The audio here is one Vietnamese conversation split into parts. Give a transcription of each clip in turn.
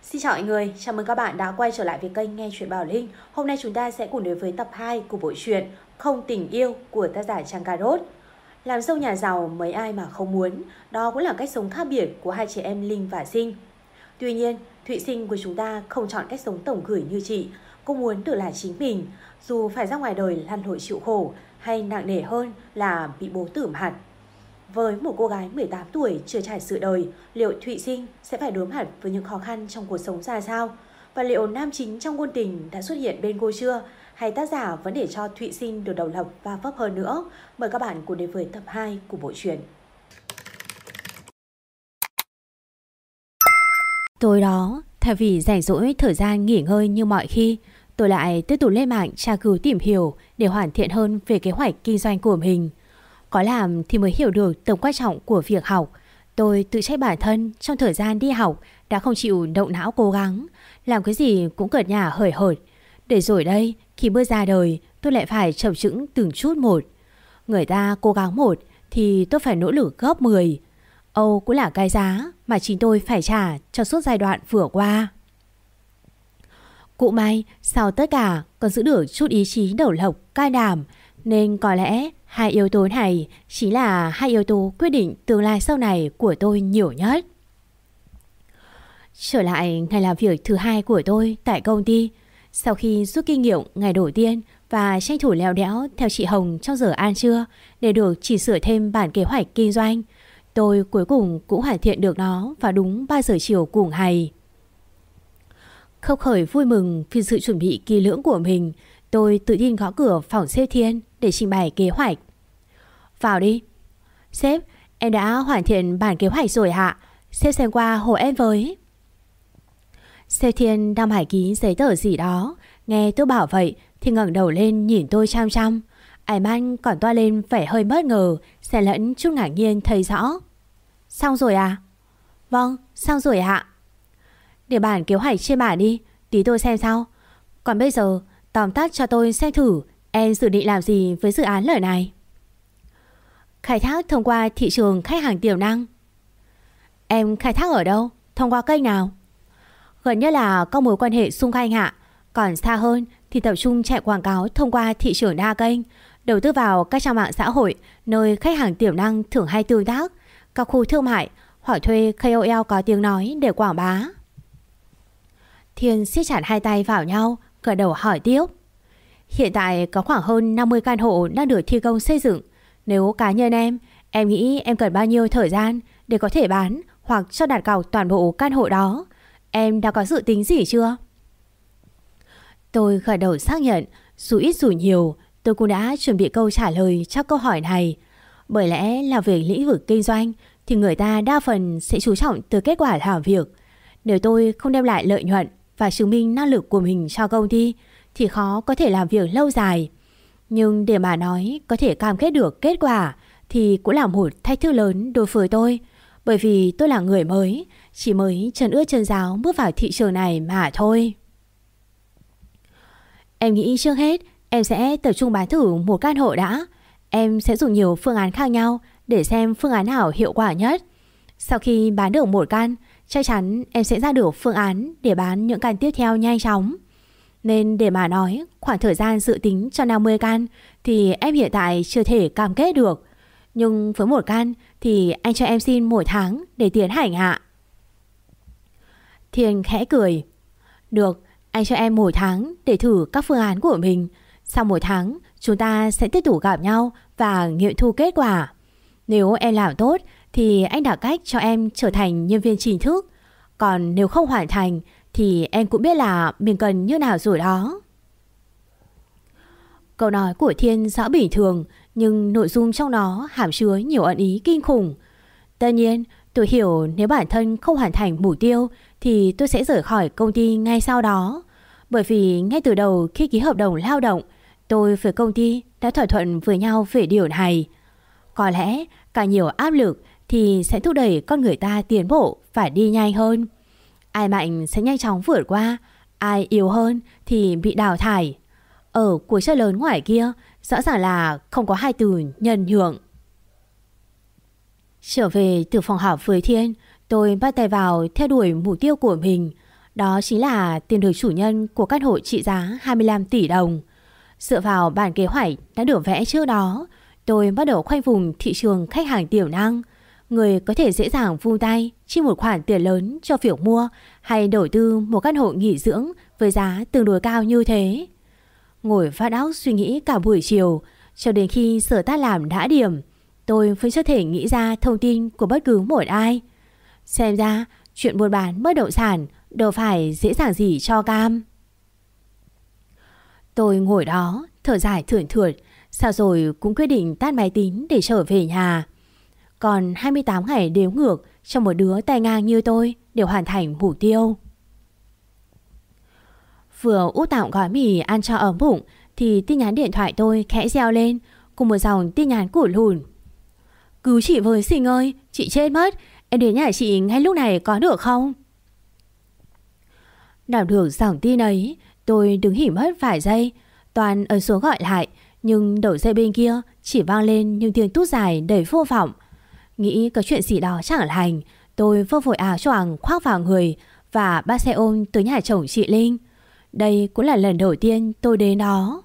Xin chào mọi người, chào mừng các bạn đã quay trở lại với kênh Nghe Chuyện Bảo Linh. Hôm nay chúng ta sẽ cùng đến với tập 2 của bộ truyện Không Tình Yêu của tác giả Trang Cà Rốt. Làm dâu nhà giàu mấy ai mà không muốn, đó cũng là cách sống khác biệt của hai chị em Linh và Sinh. Tuy nhiên, Thụy Sinh của chúng ta không chọn cách sống tổng gửi như chị. Cô muốn tự là chính mình, dù phải ra ngoài đời lăn lội chịu khổ hay nặng nề hơn là bị bố tử mặt. Với một cô gái 18 tuổi chưa trải sự đời, liệu Thụy Sinh sẽ phải đối mặt với những khó khăn trong cuộc sống ra sao? Và liệu nam chính trong ngôn tình đã xuất hiện bên cô chưa? Hay tác giả vẫn để cho Thụy Sinh được độc lập và vấp hơn nữa? Mời các bạn cùng đến với tập 2 của bộ truyện. Tối đó, thay vì rảnh rỗi thời gian nghỉ ngơi như mọi khi, tôi lại tiếp tục lên mạng tra cứu tìm hiểu để hoàn thiện hơn về kế hoạch kinh doanh của mình. Có làm thì mới hiểu được tầm quan trọng của việc học. Tôi tự trách bản thân trong thời gian đi học đã không chịu động não cố gắng, làm cái gì cũng cợt nhả hời hợt. Để rồi đây, khi bước ra đời, tôi lại phải chập chững từng chút một. Người ta cố gắng một thì tôi phải nỗ lực gấp 10. Âu cũng là cái giá mà chính tôi phải trả cho suốt giai đoạn vừa qua. Cũng may sau tất cả còn giữ được chút ý chí đầu lộc can đảm, nên có lẽ hai yếu tố này chính là hai yếu tố quyết định tương lai sau này của tôi nhiều nhất. Trở lại ngày làm việc thứ hai của tôi tại công ty, sau khi rút kinh nghiệm ngày đầu tiên và tranh thủ lèo đẽo theo chị Hồng trong giờ ăn trưa để được chỉ sửa thêm bản kế hoạch kinh doanh, tôi cuối cùng cũng hoàn thiện được nó vào đúng 3 giờ chiều cùng ngày. Khấp khởi vui mừng vì sự chuẩn bị kỳ lưỡng của mình, tôi tự tin gõ cửa phòng sếp Thiên để trình bày kế hoạch. Vào đi. Sếp, em đã hoàn thiện bản kế hoạch rồi ạ. Sếp xem qua hộ em với. Sếp Thiên đang hải ký giấy tờ gì đó. Nghe tôi bảo vậy thì ngẩng đầu lên nhìn tôi chăm chăm. Ánh mắt còn toa lên vẻ hơi bất ngờ, xen lẫn chút ngạc nhiên thấy rõ. Xong rồi à? Vâng, xong rồi ạ. Để bản kế hoạch trên bảng đi, tí tôi xem sau. Còn bây giờ tóm tắt cho tôi xem thử em dự định làm gì với dự án lần này. Khai thác thông qua thị trường khách hàng tiềm năng. Em khai thác ở đâu? Thông qua kênh nào? Gần nhất là các mối quan hệ xung quanh ạ. Còn xa hơn thì tập trung chạy quảng cáo thông qua thị trường đa kênh, đầu tư vào các trang mạng xã hội nơi khách hàng tiềm năng thường hay tương tác, các khu thương mại hoặc thuê KOL có tiếng nói để quảng bá. Thiên siết chặt hai tay vào nhau, gật đầu hỏi tiếp. Hiện tại có khoảng hơn 50 căn hộ đang được thi công xây dựng. Nếu cá nhân em nghĩ em cần bao nhiêu thời gian để có thể bán hoặc cho đặt cọc toàn bộ căn hộ đó? Em đã có dự tính gì chưa? Tôi gật đầu xác nhận, dù ít dù nhiều, tôi cũng đã chuẩn bị câu trả lời cho câu hỏi này. Bởi lẽ là về lĩnh vực kinh doanh thì người ta đa phần sẽ chú trọng từ kết quả làm việc. Nếu tôi không đem lại lợi nhuận và chứng minh năng lực của mình cho công ty thì khó có thể làm việc lâu dài. Nhưng để mà nói có thể cam kết được kết quả thì cũng là một thách thức lớn đối với tôi. Bởi vì tôi là người mới, chỉ mới chân ướt chân ráo bước vào thị trường này mà thôi. Em nghĩ trước hết em sẽ tập trung bán thử một căn hộ đã. Em sẽ dùng nhiều phương án khác nhau để xem phương án nào hiệu quả nhất. Sau khi bán được một căn, chắc chắn em sẽ ra được phương án để bán những căn tiếp theo nhanh chóng. Nên để mà nói khoảng thời gian dự tính cho 50 căn thì em hiện tại chưa thể cam kết được. Nhưng với một căn thì anh cho em xin 1 tháng để tiến hành ạ. Thiên khẽ cười. Được, anh cho em 1 tháng để thử các phương án của mình. Sau 1 tháng chúng ta sẽ tiếp tục gặp nhau và nghiệm thu kết quả. Nếu em làm tốt thì anh đặt cách cho em trở thành nhân viên chính thức. Còn nếu không hoàn thành thì em cũng biết là mình cần như nào rồi đó. Câu nói của Thiên rõ bình thường, nhưng nội dung trong nó hàm chứa nhiều ẩn ý kinh khủng. Tất nhiên tôi hiểu nếu bản thân không hoàn thành mục tiêu thì tôi sẽ rời khỏi công ty ngay sau đó. Bởi vì ngay từ đầu khi ký hợp đồng lao động, tôi với công ty đã thỏa thuận với nhau về điều này. Có lẽ càng nhiều áp lực thì sẽ thúc đẩy con người ta tiến bộ và đi nhanh hơn. Ai mạnh sẽ nhanh chóng vượt qua, ai yếu hơn thì bị đào thải. Ở cuộc chơi lớn ngoài kia rõ ràng là không có hai từ nhân nhượng. Trở về từ phòng họp với Thiên, tôi bắt tay vào theo đuổi mục tiêu của mình. Đó chính là tiền được chủ nhân của căn hộ trị giá 25 tỷ đồng. Dựa vào bản kế hoạch đã được vẽ trước đó, tôi bắt đầu khoanh vùng thị trường khách hàng tiềm năng, người có thể dễ dàng vung tay chi một khoản tiền lớn cho việc mua hay đầu tư một căn hộ nghỉ dưỡng với giá tương đối cao như thế. Ngồi phát óc suy nghĩ cả buổi chiều, cho đến khi giờ ta làm đã điểm, tôi vẫn chưa thể nghĩ ra thông tin của bất cứ một ai. Xem ra chuyện buôn bán bất động sản đâu phải dễ dàng gì cho cam. Tôi ngồi đó thở dài thườn thượt, sao rồi cũng quyết định tắt máy tính để trở về nhà. Còn 28 ngày đếm ngược cho một đứa tay ngang như tôi để hoàn thành mục tiêu. Vừa út tạm gói mì ăn cho ấm bụng thì tin nhắn điện thoại tôi khẽ reo lên cùng một dòng tin nhắn củ lùn. Cứu chị với Sinh ơi, chị chết mất, em đến nhà chị ngay lúc này có được không? Đọc được dòng tin ấy, tôi đứng hỉ mất vài giây, toàn ấn xuống gọi lại, nhưng đầu dây bên kia chỉ vang lên những tiếng tút dài đầy vô vọng. Nghĩ có chuyện gì đó chẳng lành, tôi vô vội áo choàng khoác vào người và bắt xe ôm tới nhà chồng chị Linh. Đây cũng là lần đầu tiên tôi đến đó.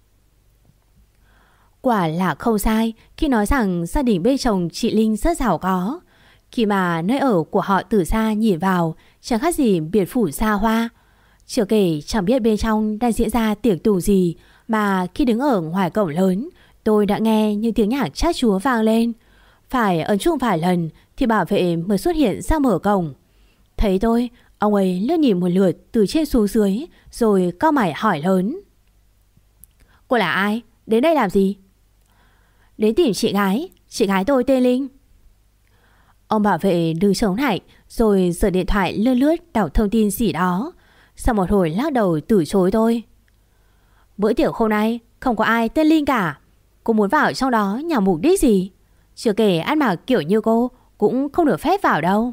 Quả là không sai khi nói rằng gia đình bên chồng chị Linh rất giàu có. Khi mà nơi ở của họ từ xa nhìn vào chẳng khác gì biệt phủ xa hoa. Chưa kể chẳng biết bên trong đang diễn ra tiệc tùng gì, mà khi đứng ở ngoài cổng lớn, tôi đã nghe những tiếng nhạc chát chúa vang lên. Phải ấn chuông vài lần thì bảo vệ mới xuất hiện ra mở cổng. Thấy tôi, ông ấy lướt nhìn một lượt từ trên xuống dưới rồi cau mày hỏi lớn. Cô là ai? Đến đây làm gì? Đến tìm chị gái tôi tên Linh. Ông bảo vệ đứng chống lạnh rồi giở điện thoại lướt lướt đọc thông tin gì đó. Sau một hồi lắc đầu từ chối tôi. Bữa tiệc hôm nay không có ai tên Linh cả. Cô muốn vào trong đó nhằm mục đích gì? Chưa kể ăn mặc kiểu như cô cũng không được phép vào đâu.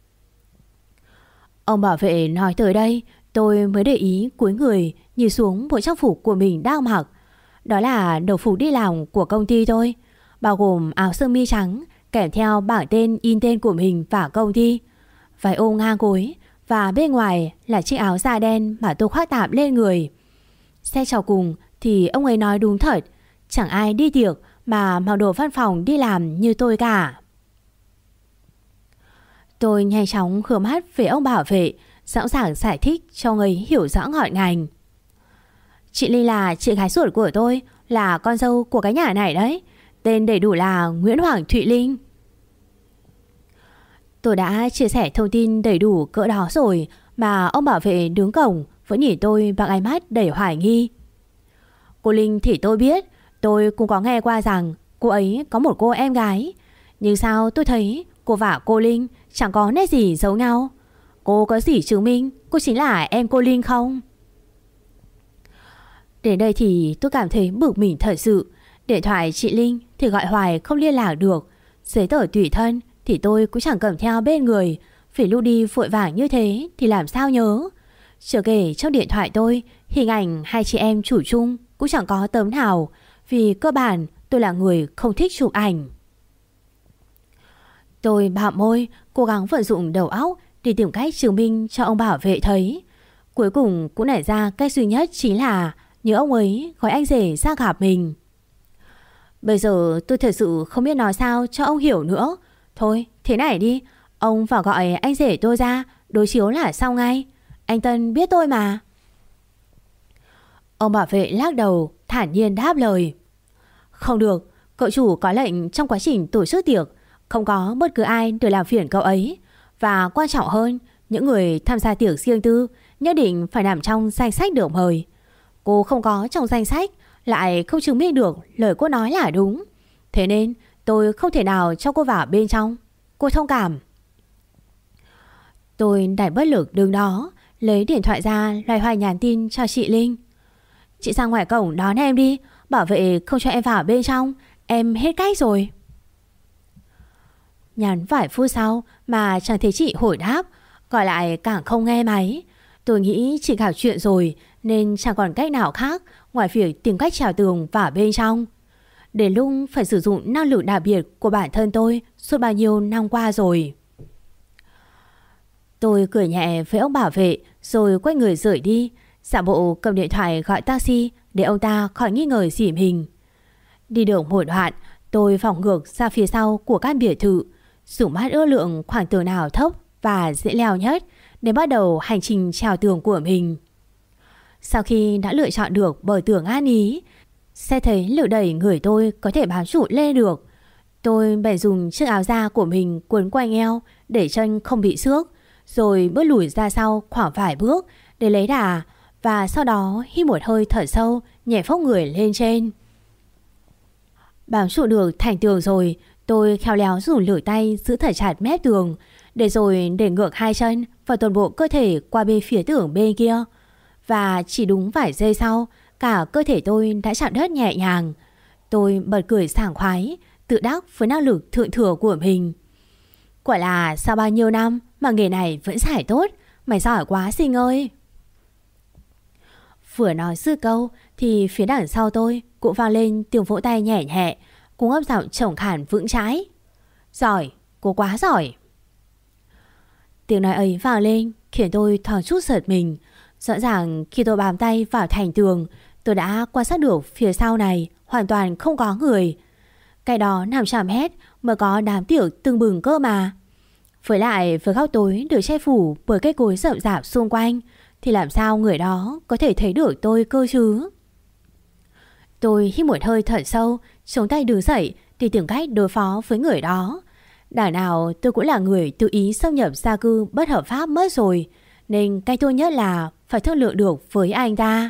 Ông bảo vệ nói tới đây, tôi mới để ý cúi người nhìn xuống bộ trang phục của mình đang mặc. Đó là đồng phục đi làm của công ty tôi, bao gồm áo sơ mi trắng kèm theo bảng tên in tên của mình và công ty, váy ôm ngang gối, và bên ngoài là chiếc áo da đen mà tôi khoác tạm lên người. Xét cho cùng thì ông ấy nói đúng thật, chẳng ai đi tiệc mà mặc đồ văn phòng đi làm như tôi cả. Tôi nhanh chóng khứa mắt về ông bảo vệ, sẵn sàng giải thích cho ông ấy hiểu rõ ngọn ngành. Chị Linh là chị gái ruột của tôi, là con dâu của cái nhà này đấy. Tên đầy đủ là Nguyễn Hoàng Thụy Linh. Tôi đã chia sẻ thông tin đầy đủ cỡ đó rồi mà ông bảo vệ đứng cổng vẫn nhìn tôi bằng ánh mắt đầy hoài nghi. Cô Linh thì tôi biết, tôi cũng có nghe qua rằng cô ấy có một cô em gái. Nhưng sao tôi thấy cô và cô Linh chẳng có nét gì giống nhau? Cô có gì chứng minh cô chính là em cô Linh không? Đến đây thì tôi cảm thấy bực mình thật sự. Điện thoại chị Linh thì gọi hoài không liên lạc được. Giấy tờ tùy thân thì tôi cũng chẳng cầm theo bên người. Phải lúc đi vội vàng như thế thì làm sao nhớ. Chưa kể trong điện thoại tôi, hình ảnh hai chị em chủ chung cũng chẳng có tấm nào. Vì cơ bản tôi là người không thích chụp ảnh. Tôi bạm môi, cố gắng vận dụng đầu óc để tìm cách chứng minh cho ông bảo vệ thấy. Cuối cùng cũng nảy ra cách duy nhất chính là nhớ ông ấy gọi anh rể ra gặp mình. Bây giờ tôi thật sự không biết nói sao cho ông hiểu nữa. Thôi thế này đi, ông vào gọi anh rể tôi ra, đối chiếu là xong ngay. Anh Tân biết tôi mà. Ông bảo vệ lắc đầu thản nhiên đáp lời. Không được, cậu chủ có lệnh trong quá trình tổ chức tiệc không có bất cứ ai được làm phiền cậu ấy. Và quan trọng hơn, những người tham gia tiệc riêng tư nhất định phải nằm trong danh sách được mời. Cô không có trong danh sách, lại không chứng minh được lời cô nói là đúng. Thế nên tôi không thể nào cho cô vào bên trong. Cô thông cảm. Tôi đành bất lực đứng đó, lấy điện thoại ra loay hoay nhắn tin cho chị Linh. Chị sang ngoài cổng đón em đi, bảo vệ không cho em vào bên trong, em hết cách rồi. Nhắn vài phút sau mà chẳng thấy chị hồi đáp, gọi lại càng không nghe máy. Tôi nghĩ chị gặp chuyện rồi nên chẳng còn cách nào khác ngoài việc tìm cách trèo tường vào bên trong. Đến lúc phải sử dụng năng lực đặc biệt của bản thân tôi suốt bao nhiêu năm qua rồi. Tôi cười nhẹ với ông bảo vệ rồi quay người rời đi, giả bộ cầm điện thoại gọi taxi để ông ta khỏi nghi ngờ gì mình. Đi được một đoạn, tôi vòng ngược ra phía sau của căn biệt thự, dùng mắt ước lượng khoảng tường nào thấp và dễ leo nhất để bắt đầu hành trình trèo tường của mình. Sau khi đã lựa chọn được bờ tường an ý, sẽ thấy lực đẩy người tôi có thể bám trụ lên được. Tôi bèn dùng chiếc áo da của mình quấn quanh eo để chân không bị xước, rồi bước lùi ra sau khoảng vài bước để lấy đà, và sau đó hít một hơi thở sâu, nhảy phốc người lên trên. Bám trụ được thành tường rồi, tôi khéo léo dùng lưỡi tay giữ thật chặt mép tường, để rồi để ngược hai chân và toàn bộ cơ thể qua bên phía tường bên kia. Và chỉ đúng vài giây sau, cả cơ thể tôi đã chạm đất nhẹ nhàng. Tôi bật cười sảng khoái, tự đắc với năng lực thượng thừa của mình. Quả là sau bao nhiêu năm mà nghề này vẫn giải tốt. Mày giỏi quá Sinh ơi. Vừa nói dư câu thì phía đằng sau tôi cũng vang lên tiếng vỗ tay nhẹ nhẹ, cùng ấp giọng trầm khàn vững chãi. Giỏi, cô quá giỏi. Tiếng nói ấy vang lên khiến tôi thoáng chút giật mình. Rõ ràng khi tôi bám tay vào thành tường, tôi đã quan sát được phía sau này hoàn toàn không có người. Cái đó nằm trăm mét mới có đám tiệc tưng bừng cơ mà. Với lại với góc tối được che phủ bởi cây cối rậm rạp xung quanh, thì làm sao người đó có thể thấy được tôi cơ chứ? Tôi hít một hơi thật sâu, chống tay đứng dậy để tìm cách đối phó với người đó. Đằng nào tôi cũng là người tự ý xâm nhập gia cư bất hợp pháp mất rồi, nên cách tốt nhất là phải thương lượng được với anh ta.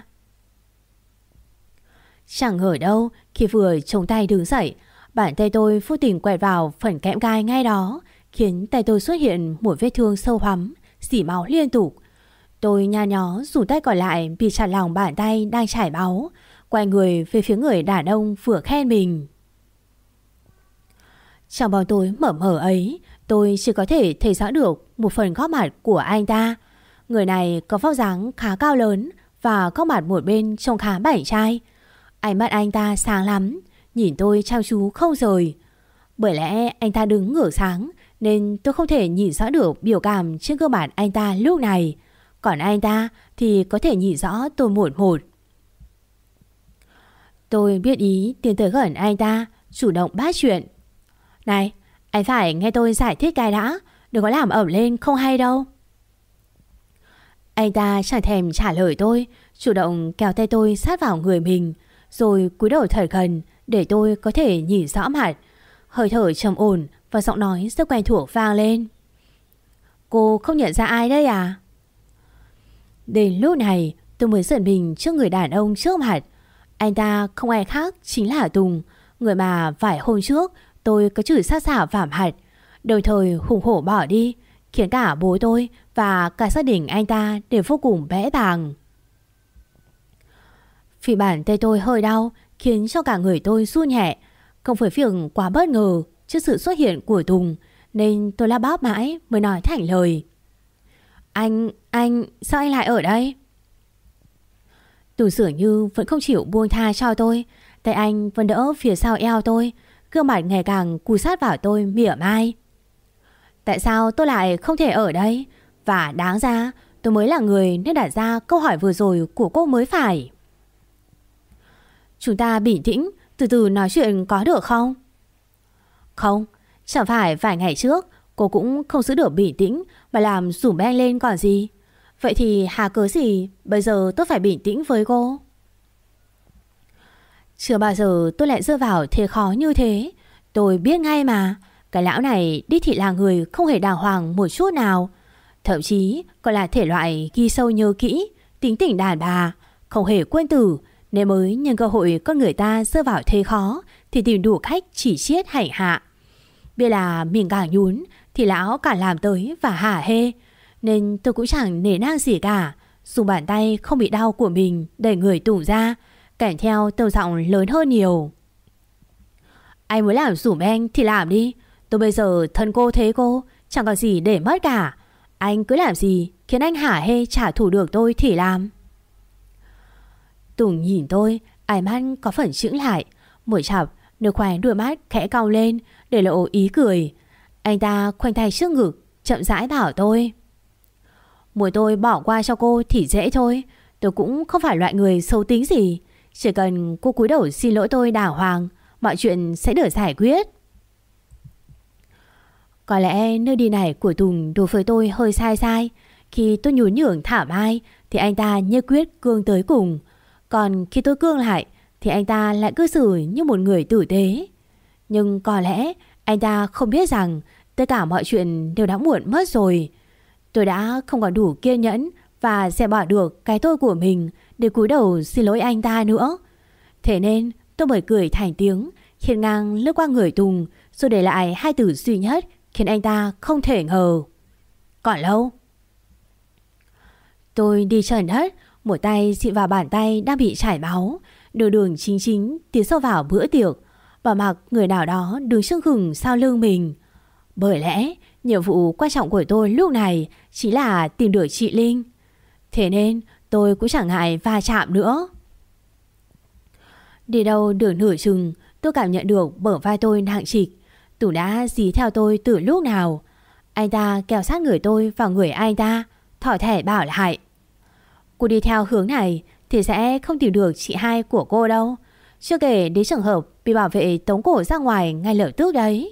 Chẳng ngờ đâu, khi vừa chống tay đứng dậy, bàn tay tôi vô tình quẹt vào phần kẽm gai ngay đó, khiến tay tôi xuất hiện một vết thương sâu hoắm, rỉ máu liên tục. Tôi nhăn nhó dùng tay còn lại bị chặt lòng bàn tay đang chảy máu, quay người về phía người đàn ông vừa khen mình. Trong bóng tối mờ mờ ấy, tôi chỉ có thể thấy rõ được một phần góc mặt của anh ta. Người này có vóc dáng khá cao lớn và góc mặt một bên trông khá bảnh trai. Ánh mắt anh ta sáng lắm, nhìn tôi chăm chú không rời. Bởi lẽ anh ta đứng ngửa sáng nên tôi không thể nhìn rõ được biểu cảm trên gương mặt anh ta lúc này. Còn anh ta thì có thể nhìn rõ tôi một một. Tôi biết ý tiến tới gần anh ta, chủ động bắt chuyện. Này, anh phải nghe tôi giải thích cái đã, đừng có làm ẩm lên không hay đâu. Anh ta chẳng thèm trả lời tôi, chủ động kéo tay tôi sát vào người mình, rồi cúi đầu thật gần để tôi có thể nhìn rõ mặt. Hơi thở trầm ổn và giọng nói rất quen thuộc vang lên. Cô không nhận ra ai đây à? Đến lúc này tôi mới giật mình trước người đàn ông trước mặt. Anh ta không ai khác chính là Tùng, người mà vài hôm trước tôi có chửi sát sảo vảm hạch, đồng thời hùng hổ bỏ đi, khiến cả bố tôi và cả gia đình anh ta đều vô cùng bẽ bàng. Vì bàn tay tôi hơi đau khiến cho cả người tôi run nhẹ. Không phải việc quá bất ngờ trước sự xuất hiện của Tùng, nên tôi la bóp mãi mới nói thành lời. Anh, sao anh lại ở đây? Tùng dường như vẫn không chịu buông tha cho tôi. Tay anh vẫn đỡ phía sau eo tôi, gương mặt ngày càng cúi sát vào tôi mỉa mai. Tại sao tôi lại không thể ở đây? Và đáng ra tôi mới là người nên đặt ra câu hỏi vừa rồi của cô mới phải. Chúng ta bình tĩnh, từ từ nói chuyện có được không? Không, chẳng phải vài ngày trước cô cũng không giữ được bình tĩnh mà làm rủm beng lên còn gì. Vậy thì hà cớ gì bây giờ tôi phải bình tĩnh với cô? Chưa bao giờ tôi lại rơi vào thế khó như thế. Tôi biết ngay mà, cái lão này đích thị là người không hề đàng hoàng một chút nào. Thậm chí còn là thể loại ghi sâu nhớ kỹ, tính tình đàn bà, không hề quên tử, nên mới nhân cơ hội con người ta rơi vào thế khó thì tìm đủ cách chỉ chiết hành hạ. Biết là mình càng nhún thì lão càng làm tới và hả hê, nên tôi cũng chẳng nể nang gì cả, dùng bàn tay không bị đau của mình đẩy người Tùng ra, kèm theo tông giọng lớn hơn nhiều. Anh muốn làm rủm beng thì làm đi, tôi bây giờ thân cô thế cô, chẳng có gì để mất cả. Anh cứ làm gì khiến anh hả hê trả thù được tôi thì làm. Tùng nhìn tôi, ánh mắt có phần chững lại, một chặp nước khoái đôi mắt khẽ cong lên để lộ ý cười. Anh ta khoanh tay trước ngực, chậm rãi bảo tôi. Muốn tôi bỏ qua cho cô thì dễ thôi. Tôi cũng không phải loại người xấu tính gì. Chỉ cần cô cúi đầu xin lỗi tôi đàng hoàng, mọi chuyện sẽ được giải quyết. Có lẽ nơi đi này của Tùng đối với tôi hơi sai. Khi tôi nhún nhường thả mai thì anh ta nhất quyết cương tới cùng. Còn khi tôi cương lại thì anh ta lại cư xử như một người tử tế. Nhưng có lẽ anh ta không biết rằng tất cả mọi chuyện đều đã muộn mất rồi. Tôi đã không còn đủ kiên nhẫn và sẽ bỏ được cái tôi của mình để cúi đầu xin lỗi anh ta nữa. Thế nên tôi mới cười thành tiếng, hiên ngang lướt qua người Tùng, rồi để lại hai từ duy nhất khiến anh ta không thể ngờ. Còn lâu. Tôi đi trần đất, một tay xịt vào bàn tay đang bị chảy máu, đường chính tiến sâu vào bữa tiệc, bỏ mặc người nào đó đứng sưng hừng sau lưng mình. Bởi lẽ nhiệm vụ quan trọng của tôi lúc này chính là tìm được chị Linh. Thế nên tôi cũng chẳng ngại va chạm nữa. Đi đâu được nửa chừng, tôi cảm nhận được bờ vai tôi nặng trịch. Tùng đã dí theo tôi từ lúc nào. Anh ta kéo sát người tôi vào người anh ta, thỏ thẻ bảo lại: cô đi theo hướng này thì sẽ không tìm được chị hai của cô đâu. Chưa kể đến trường hợp bị bảo vệ tống cổ ra ngoài ngay lập tức đấy.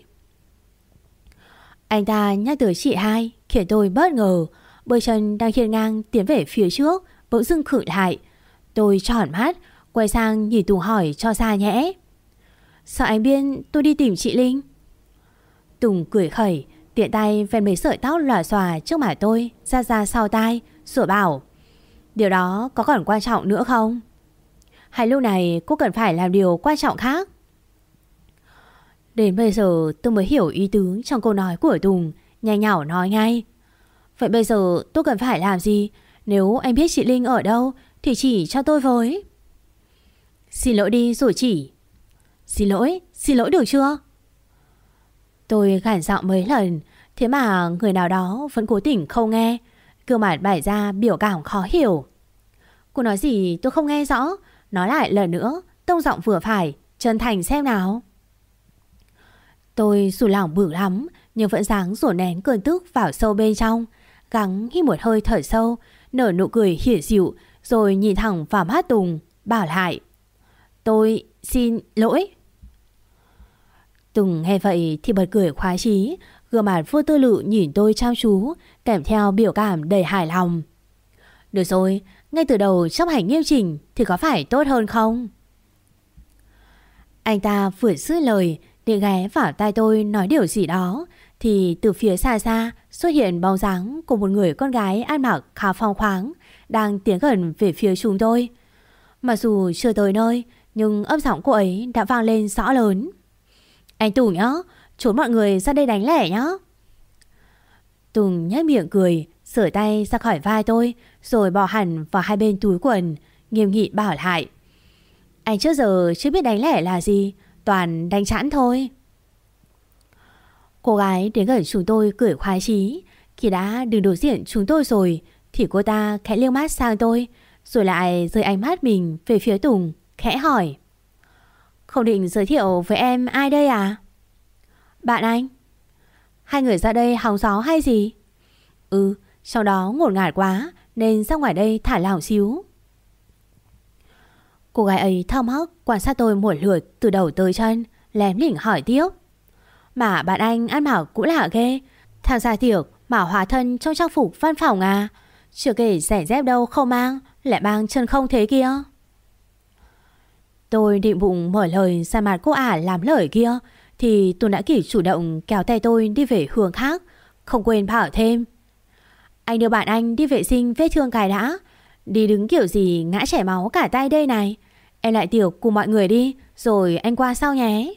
Anh ta nhắc tới chị hai khiến tôi bất ngờ. Bước chân đang hiên ngang tiến về phía trước bỗng dưng khựng lại. Tôi tròn mắt quay sang nhìn Tùng hỏi cho ra nhẽ: sao anh biết tôi đi tìm chị Linh? Tùng cười khẩy, tiện tay vén mấy sợi tóc lòa xòa trước mặt tôi ra sau tai, rồi bảo: điều đó có còn quan trọng nữa không? Hay lúc này cô cần phải làm điều quan trọng khác? Đến bây giờ tôi mới hiểu ý tứ trong câu nói của Tùng, nhanh nhảu nói ngay: vậy bây giờ tôi cần phải làm gì? Nếu anh biết chị Linh ở đâu thì chỉ cho tôi với. Xin lỗi đi rồi chỉ. Xin lỗi được chưa? Tôi gằn giọng mấy lần, thế mà người nào đó vẫn cố tình không nghe, gương mặt bày ra biểu cảm khó hiểu. Cô nói gì tôi không nghe rõ, nói lại lần nữa, tông giọng vừa phải, chân thành xem nào. Tôi dù lòng bự lắm nhưng vẫn dáng dồn nén cơn tức vào sâu bên trong, gắng hít một hơi thở sâu, nở nụ cười hiển dịu, rồi nhìn thẳng vào mắt Tùng, bảo lại: tôi xin lỗi. Tùng nghe vậy thì bật cười khoái chí, gương mặt vô tư lự nhìn tôi chăm chú, kèm theo biểu cảm đầy hài lòng. Được rồi, ngay từ đầu chấp hành nghiêm chỉnh thì có phải tốt hơn không? Anh ta vừa dứt lời định ghé vào tai tôi nói điều gì đó thì từ phía xa xuất hiện bóng dáng của một người con gái ăn mặc khá phóng khoáng đang tiến gần về phía chúng tôi. Mặc dù chưa tới nơi nhưng âm giọng cô ấy đã vang lên rõ lớn: anh Tùng nhá, trốn mọi người ra đây đánh lẻ nhá. Tùng nhếch miệng cười, sửa tay ra khỏi vai tôi, rồi bỏ hẳn vào hai bên túi quần, nghiêm nghị bảo lại: anh trước giờ chưa biết đánh lẻ là gì, toàn đánh chẵn thôi. Cô gái đến gần chúng tôi cười khoái chí. Khi đã đứng đối diện chúng tôi rồi thì cô ta khẽ liếc mắt sang tôi, rồi lại rời ánh mắt mình về phía Tùng, khẽ hỏi: không định giới thiệu với em ai đây à? Bạn anh. Hai người ra đây hóng gió hay gì? Ừ, trong đó ngột ngạt quá nên ra ngoài đây thả lỏng xíu. Cô gái ấy thao móc quan sát tôi một lượt từ đầu tới chân, lém lỉnh hỏi tiếp: mà bạn anh ăn mặc cũng lạ ghê, tham gia tiệc mà hóa thân trong trang phục văn phòng à? Chưa kể giày dép đâu không mang, lại mang chân không thế kia. Tôi định bụng mở lời ra mặt cô ả làm lời kia thì Tùng đã kịp chủ động kéo tay tôi đi về hướng khác, không quên bảo thêm: anh đưa bạn anh đi vệ sinh vết thương cái đã, đi đứng kiểu gì ngã chảy máu cả tay đây này. Em lại tiệc cùng mọi người đi, rồi anh qua sau nhé.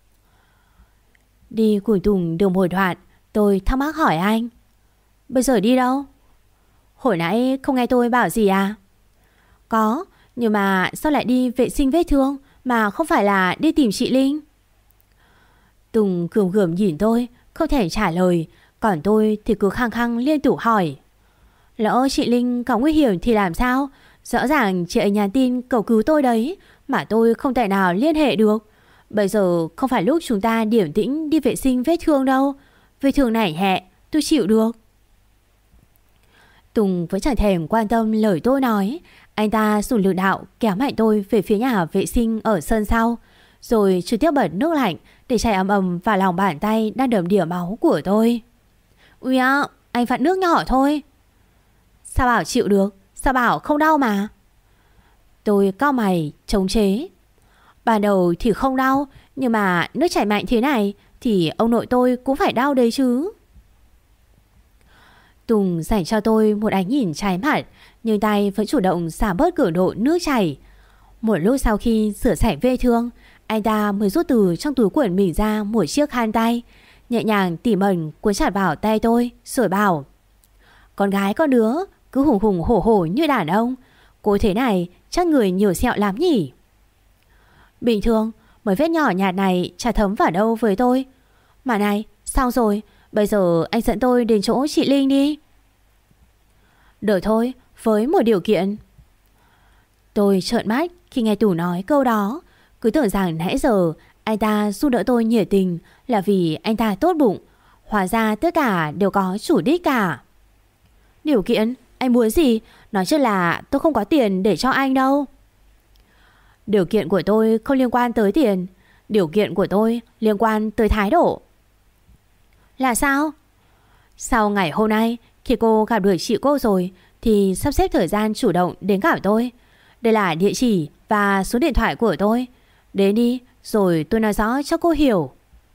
Đi cùng Tùng được một đoạn, tôi thắc mắc hỏi anh: bây giờ đi đâu? Hồi nãy không nghe tôi bảo gì à? Có, nhưng mà sao lại đi vệ sinh vết thương mà không phải là đi tìm chị Linh? Tùng gườm gườm nhìn tôi, không thể trả lời. Còn tôi thì cứ khăng khăng liên tục hỏi: lỡ chị Linh có nguy hiểm thì làm sao? Rõ ràng chị ấy nhắn tin cầu cứu tôi đấy, mà tôi không thể nào liên hệ được. Bây giờ không phải lúc chúng ta điềm tĩnh đi vệ sinh vết thương đâu. Vết thương này nhẹ, tôi chịu được. Tùng vẫn chẳng thèm quan tâm lời tôi nói. Anh ta dùng lực đạo kéo mạnh tôi về phía nhà vệ sinh ở sân sau, rồi trực tiếp bật nước lạnh để chảy ầm ầm vào lòng bàn tay đang đầm đìa máu của tôi. Ui ạ, anh vặn nước nhỏ thôi. Sao bảo chịu được, sao bảo không đau mà. Tôi cau mày chống chế. Ban đầu thì không đau, nhưng mà nước chảy mạnh thế này thì ông nội tôi cũng phải đau đấy chứ. Tùng dành cho tôi một ánh nhìn trái mặt, nhưng tay vẫn chủ động giảm bớt cường độ nước chảy. Một lúc sau khi rửa sạch vết thương, anh ta mới rút từ trong túi quần mình ra một chiếc khăn tay, nhẹ nhàng tỉ mẩn cuốn chặt vào tay tôi, rồi bảo: Con gái con đứa cứ hùng hùng hổ hổ như đàn ông, cô thế này chắc người nhiều sẹo lắm nhỉ. Bình thường mấy vết nhỏ nhạt này chả thấm vào đâu với tôi. Mà này, xong rồi, bây giờ anh dẫn tôi đến chỗ chị Linh đi. Được thôi, với một điều kiện. Tôi trợn mắt khi nghe Tùng nói câu đó, cứ tưởng rằng nãy giờ anh ta giúp đỡ tôi nhiệt tình là vì anh ta tốt bụng. Hóa ra tất cả đều có chủ đích cả. Điều kiện? Anh muốn gì? Nói chứ là tôi không có tiền để cho anh đâu. Điều kiện của tôi không liên quan tới tiền. Điều kiện của tôi liên quan tới thái độ. Là sao? Sau ngày hôm nay, khi cô gặp được chị cô rồi thì sắp xếp thời gian chủ động đến gặp tôi. Đây là địa chỉ và số điện thoại của tôi. Đến đi, rồi tôi nói rõ cho cô hiểu.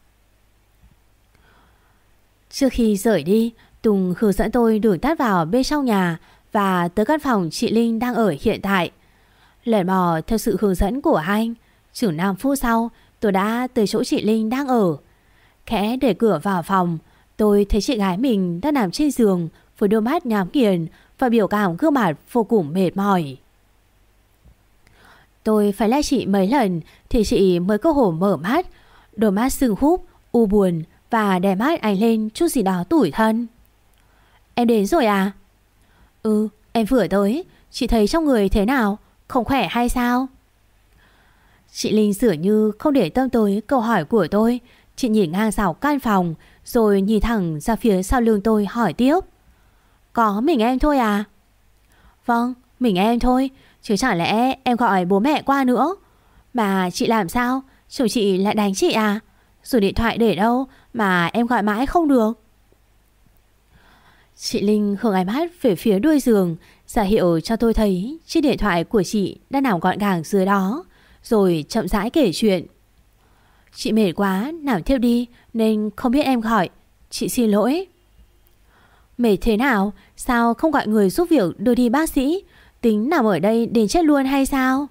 Trước khi rời đi, Tùng hướng dẫn tôi đường tắt vào bên trong nhà và tới căn phòng chị Linh đang ở hiện tại. Lẻn mò theo sự hướng dẫn của anh, chừng 5 phút sau tôi đã tới chỗ chị Linh đang ở. Khẽ để cửa vào phòng, tôi thấy chị gái mình đang nằm trên giường với đôi mắt nhắm nghiền và biểu cảm gương mặt vô cùng mệt mỏi. Tôi phải lay chị mấy lần thì chị mới có hồn mở mắt, đôi mắt sưng húp, u buồn và đè mắt ánh lên chút gì đó tủi thân. Em đến rồi à? Ừ, em vừa tới. Chị thấy trong người thế nào? Không khỏe hay sao? Chị Linh dường như không để tâm tới câu hỏi của tôi. Chị nhìn ngang dọc căn phòng, rồi nhìn thẳng ra phía sau lưng tôi hỏi tiếp. Có mình em thôi à? Vâng, mình em thôi. Chứ chẳng lẽ em gọi bố mẹ qua nữa? Mà chị làm sao? Chồng chị lại đánh chị à? Rồi điện thoại để đâu mà em gọi mãi không được? Chị Linh hướng ánh mắt về phía đuôi giường, ra hiệu cho tôi thấy chiếc điện thoại của chị đang nằm gọn gàng dưới đó, rồi chậm rãi kể chuyện. Chị mệt quá, nằm thiếp đi nên không biết em gọi. Chị xin lỗi. Mệt thế nào? Sao không gọi người giúp việc đưa đi bác sĩ? Tính nằm ở đây đến chết luôn hay sao?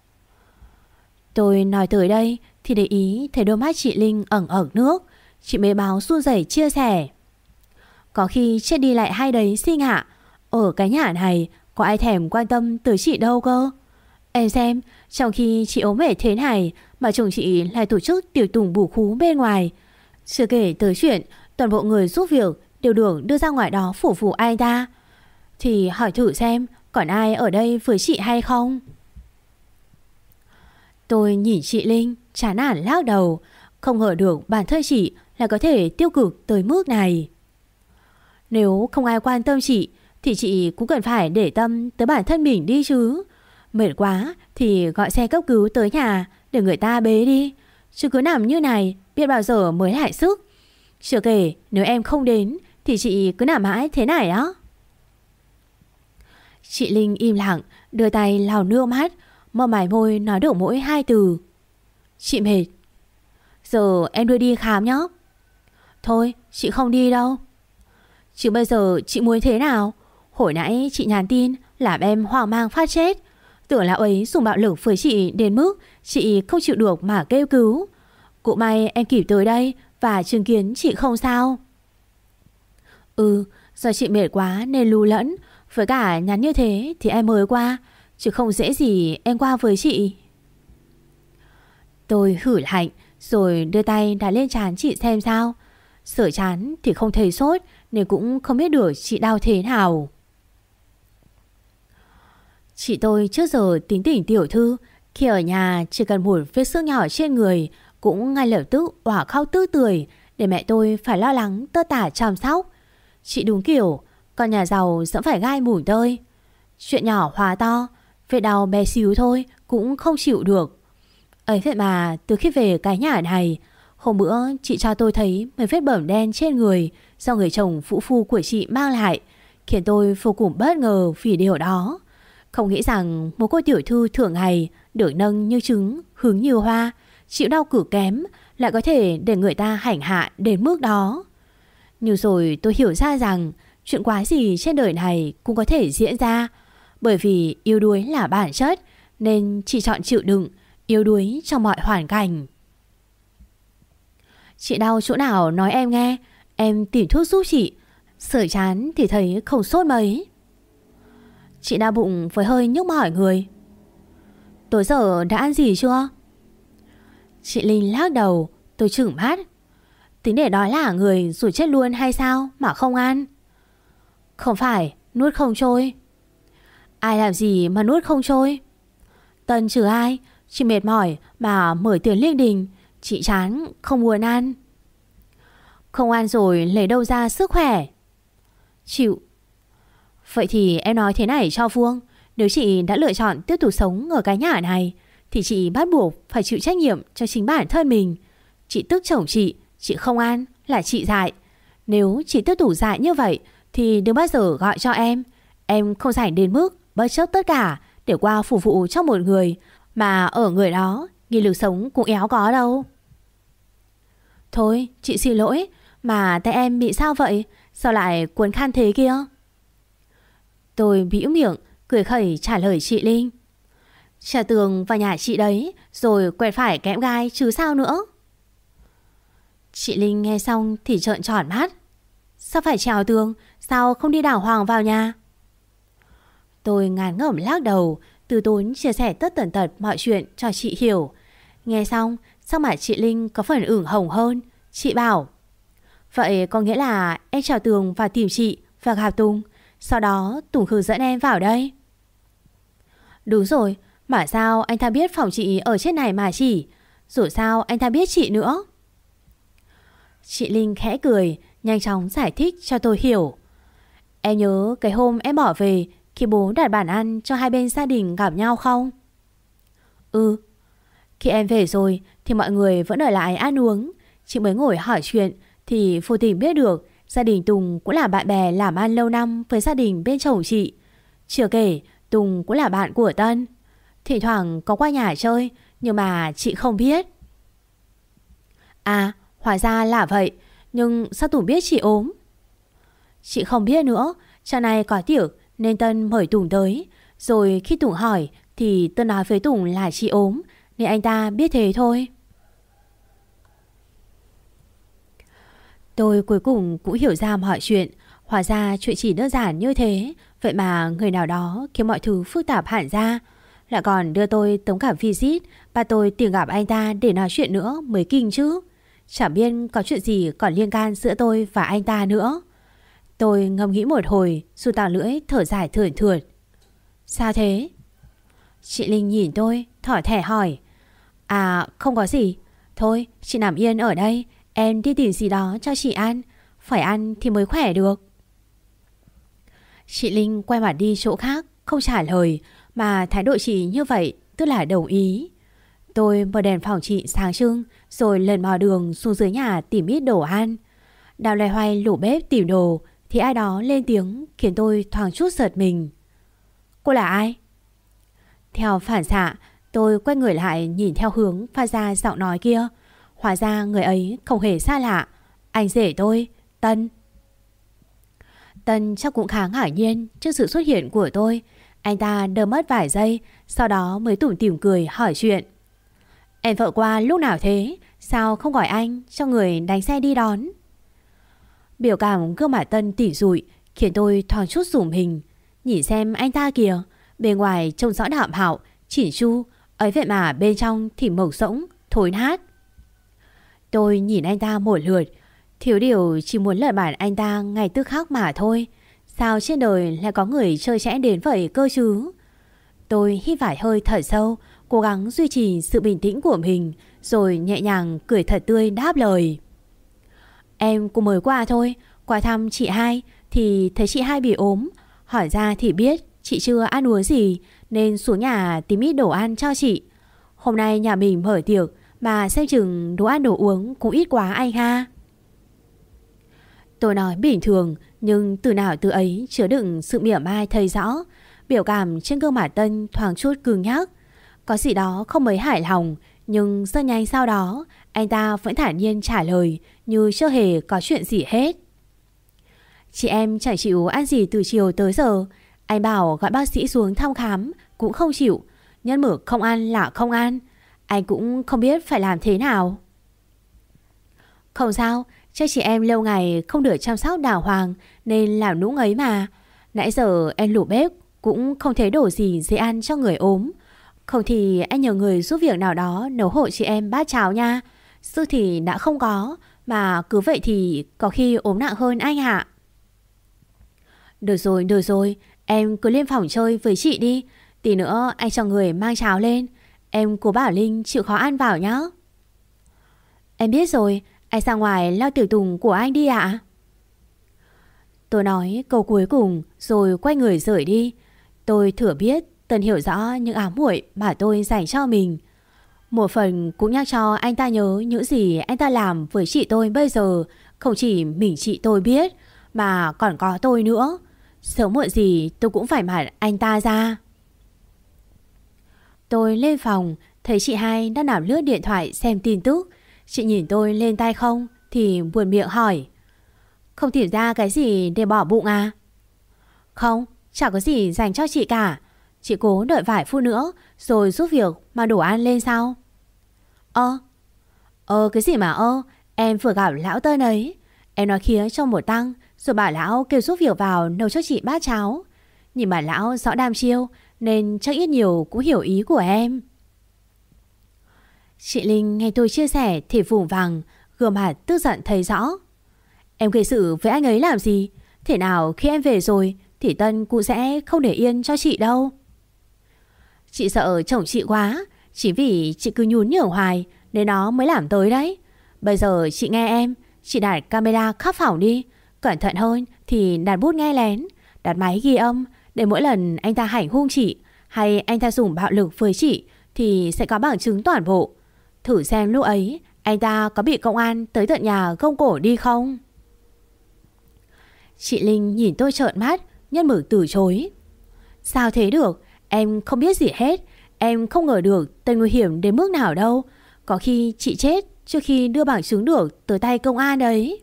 Tôi nói tới đây thì để ý thấy đôi mắt chị Linh ẩn ẩn nước. Chị mới báo run rẩy chia sẻ. Có khi chết đi lại hay đấy Sinh ạ. Ở cái nhà này có ai thèm quan tâm tới chị đâu cơ. Em xem, trong khi chị ốm mệt thế này mà chồng chị lại tổ chức tiệc tùng bù khú bên ngoài. Chưa kể tới chuyện toàn bộ người giúp việc đều được đưa ra ngoài đó phục vụ anh ta. Thì hỏi thử xem còn ai ở đây với chị hay không? Tôi nhìn chị Linh chán nản lắc đầu. Không ngờ được bản thân chị là có thể tiêu cực tới mức này. Nếu không ai quan tâm chị thì chị cũng cần phải để tâm tới bản thân mình đi chứ. Mệt quá thì gọi xe cấp cứu tới nhà để người ta bế đi. Chứ cứ nằm như này biết bao giờ mới lại sức. Chưa kể nếu em không đến thì chị cứ nằm mãi thế này á. Chị Linh im lặng, đưa tay lau nước mắt, mơ mải môi nói được mỗi 2 từ. Chị mệt. Giờ em đưa đi khám nhé. Thôi chị không đi đâu. Chứ bây giờ chị muốn thế nào? Hồi nãy chị nhắn tin làm em hoang mang phát chết. Tưởng là ấy dùng bạo lực với chị đến mức chị không chịu được mà kêu cứu. Cũng may em kịp tới đây và chứng kiến chị không sao. Ừ, do chị mệt quá nên lu lẫn. Với cả nhắn như thế thì em mới qua, chứ không dễ gì em qua với chị. Tôi hử lạnh rồi đưa tay đặt lên trán chị xem sao. Sửa trán thì không thấy sốt nên cũng không biết được chị đau thế nào. Chị tôi trước giờ tính tình tiểu thư, khi ở nhà chỉ cần một vết xước nhỏ trên người cũng ngay lập tức òa khóc tứ tưởi để mẹ tôi phải lo lắng tơ tả chăm sóc. Chị đúng kiểu Con nhà giàu sẽ phải gai mủi tơi. Chuyện nhỏ hóa to, vết đau bé xíu thôi cũng không chịu được. Ấy vậy mà từ khi về cái nhà này, hôm bữa chị cho tôi thấy mấy vết bầm đen trên người do người chồng phũ phu của chị mang lại, khiến tôi vô cùng bất ngờ vì điều đó. Không nghĩ rằng một cô tiểu thư thường ngày được nâng như trứng, hứng như hoa, chịu đau cực kém lại có thể để người ta hành hạ đến mức đó. Nhưng rồi tôi hiểu ra rằng chuyện quái gì trên đời này cũng có thể diễn ra. Bởi vì yếu đuối là bản chất, nên chị chọn chịu đựng, yếu đuối trong mọi hoàn cảnh. Chị đau chỗ nào nói em nghe, em tìm thuốc giúp chị. Sởi chán thì thấy không sốt mấy. Chị đau bụng với hơi nhức mỏi người. Tối giờ đã ăn gì chưa? Chị Linh lắc đầu. Tôi chừng mắt. Tính để đói là người rồi chết luôn hay sao mà không ăn? Không phải, nuốt không trôi. Ai làm gì mà nuốt không trôi? Tân trừ ai? Chị mệt mỏi mà mở tiền linh đình. Chị chán không muốn ăn. Không ăn rồi lấy đâu ra sức khỏe? Chịu. Vậy thì em nói thế này cho Phương. Nếu chị đã lựa chọn tiếp tục sống ở cái nhà này thì chị bắt buộc phải chịu trách nhiệm cho chính bản thân mình. Chị tức chồng chị không ăn là chị dại. Nếu chị tiếp tục dại như vậy thì đừng bao giờ gọi cho em. Em không rảnh đến mức bất chấp tất cả để qua phục vụ cho một người mà ở người đó nghị lực sống cũng éo có đâu. Thôi chị xin lỗi, mà tay em bị sao vậy? Sao lại cuốn khăn thế kia? Tôi bĩu miệng cười khẩy trả lời chị Linh. Trà tường vào nhà chị đấy, rồi quẹt phải kẽm gai chứ sao nữa. Chị Linh nghe xong thì trợn tròn mắt. Sao phải trèo tường? Sao không đi đảo hoàng vào nhà? Tôi ngán ngẩm lắc đầu, từ tốn chia sẻ tất tần tật mọi chuyện cho chị hiểu. Nghe xong, sắc mặt chị Linh có phần ửng hồng hơn. Chị bảo: vậy có nghĩa là em trèo tường vào tìm chị và gặp Tùng, sau đó Tùng hướng dẫn em vào đây? Đúng rồi, mà sao anh ta biết phòng chị ở trên này mà chỉ? Rồi sao anh ta biết chị nữa? Chị Linh khẽ cười, nhanh chóng giải thích cho tôi hiểu. Em nhớ cái hôm em bỏ về khi bố đặt bàn ăn cho hai bên gia đình gặp nhau không? Ừ. Khi em về rồi thì mọi người vẫn ở lại ăn uống. Chị mới ngồi hỏi chuyện thì vô tình biết được gia đình Tùng cũng là bạn bè làm ăn lâu năm với gia đình bên chồng chị. Chưa kể Tùng cũng là bạn của Tân. Thỉnh thoảng có qua nhà chơi, nhưng mà chị không biết. À, hóa ra là vậy. Nhưng sao Tùng biết chị ốm? Chị không biết nữa. Trưa nay có tiệc nên Tân mời Tùng tới. Rồi khi Tùng hỏi thì Tân nói với Tùng là chị ốm, nên anh ta biết thế thôi. Tôi cuối cùng cũng hiểu ra mọi chuyện. Hóa ra chuyện chỉ đơn giản như thế. Vậy mà người nào đó khiến mọi thứ phức tạp hẳn ra. Lại còn đưa tôi tống cả visit, bà tôi tìm gặp anh ta để nói chuyện nữa mới kinh chứ. Chẳng biết có chuyện gì còn liên can giữa tôi và anh ta nữa. Tôi ngẫm nghĩ một hồi rồi tào lưỡi thở dài thườn thượt. Sao thế? Chị Linh nhìn tôi thỏ thẻ hỏi. À không có gì. Thôi chị nằm yên ở đây, em đi tìm gì đó cho chị ăn. Phải ăn thì mới khỏe được. Chị Linh quay mặt đi chỗ khác, không trả lời. Mà thái độ chị như vậy tức là đồng ý. Tôi mở đèn phòng chị sáng trưng, rồi lần mò đường xuống dưới nhà tìm ít đồ ăn. Đang loay hoay lủ bếp tìm đồ thì ai đó lên tiếng khiến tôi thoáng chút giật mình. Cô là ai? Theo phản xạ, tôi quay người lại nhìn theo hướng phát ra giọng nói kia. Hóa ra người ấy không hề xa lạ. Anh rể tôi, Tân. Tân chắc cũng khá ngạc nhiên trước sự xuất hiện của tôi. Anh ta đơ mất vài giây, sau đó mới tủm tỉm cười hỏi chuyện. Em vợ qua lúc nào thế? Sao không gọi anh cho người đánh xe đi đón? Biểu cảm gương mặt Tân tỉ rụi khiến tôi thoáng chút rủng mình. Nhìn xem anh ta kìa, bề ngoài trông rõ đạm hạo, chỉn chu, ấy vậy mà bên trong thì mộc rỗng, thối nát. Tôi nhìn anh ta một lượt, thiếu điều chỉ muốn lật bản anh ta ngay tức khắc mà thôi. Sao trên đời lại có người chơi chẽ đến vậy cơ chứ? Tôi hít vài hơi thở sâu, cố gắng duy trì sự bình tĩnh của mình, rồi nhẹ nhàng cười thật tươi đáp lời. Em cũng mới qua thôi, qua thăm chị hai, thì thấy chị hai bị ốm. Hỏi ra thì biết chị chưa ăn uống gì nên xuống nhà tìm ít đồ ăn cho chị. Hôm nay nhà mình mở tiệc mà xem chừng đồ ăn đồ uống cũng ít quá anh ha. Tôi nói bình thường nhưng từ nào từ ấy chứa đựng sự mỉa mai thấy rõ. Biểu cảm trên gương mặt Tân thoáng chút cứng nhắc. Có gì đó không mấy hài lòng, nhưng rất nhanh sau đó anh ta vẫn thản nhiên trả lời như chưa hề có chuyện gì hết. Chị em chẳng chịu ăn gì từ chiều tới giờ. Anh bảo gọi bác sĩ xuống thăm khám cũng không chịu. Nhân mực không ăn là không ăn. Anh cũng không biết phải làm thế nào. Không sao, chắc chị em lâu ngày không được chăm sóc đàng hoàng nên làm nũng ấy mà. Nãy giờ em lủ bếp cũng không thấy đổ gì dễ ăn cho người ốm. Không thì anh nhờ người giúp việc nào đó nấu hộ chị em bát cháo nha. Sức thì đã không có, mà cứ vậy thì có khi ốm nặng hơn anh ạ. Được rồi, em cứ lên phòng chơi với chị đi. Tí nữa anh cho người mang cháo lên. Em cố bảo Linh chịu khó ăn vào nhá. Em biết rồi, anh ra ngoài lau tiệc tùng của anh đi ạ. Tôi nói câu cuối cùng rồi quay người rời đi. Tôi thừa biết Tân hiểu rõ những ám muội mà tôi dành cho mình. Một phần cũng nhắc cho anh ta nhớ những gì anh ta làm với chị tôi bây giờ. Không chỉ mình chị tôi biết mà còn có tôi nữa. Sớm muộn gì tôi cũng phải mặt anh ta ra. Tôi lên phòng thấy chị hai đang nằm lướt điện thoại xem tin tức. Chị nhìn tôi lên tay không thì buồn miệng hỏi: Không tìm ra cái gì để bỏ bụng à? Không, chẳng có gì dành cho chị cả. Chị cố đợi vài phút nữa rồi giúp việc mang đồ ăn lên sau. Cái gì mà em vừa gặp lão Tân ấy. Em nói khía cho một tăng rồi bảo lão kêu giúp việc vào nấu cho chị bát cháo. Nhìn mà lão rõ đam chiêu nên chắc ít nhiều cũng hiểu ý của em. Chị Linh nghe tôi chia sẻ thì vùng vằng, gương mặt tức giận thấy rõ. Em gây sự với anh ấy làm gì? Thế nào khi em về rồi thì Tân cũng sẽ không để yên cho chị đâu. Chị sợ chồng chị quá, chỉ vì chị cứ nhún nhường hoài nên nó mới làm tới đấy. Bây giờ chị nghe em, chị đặt camera khắp phòng đi. Cẩn thận hơn thì đặt bút nghe lén, đặt máy ghi âm, để mỗi lần anh ta hành hung chị hay anh ta dùng bạo lực với chị thì sẽ có bằng chứng toàn bộ. Thử xem lúc ấy anh ta có bị công an tới tận nhà gông cổ đi không. Chị Linh nhìn tôi trợn mắt, nhân mực từ chối. Sao thế được, em không biết gì hết. Em không ngờ được tên nguy hiểm đến mức nào đâu. Có khi chị chết trước khi đưa bằng chứng được tới tay công an đấy.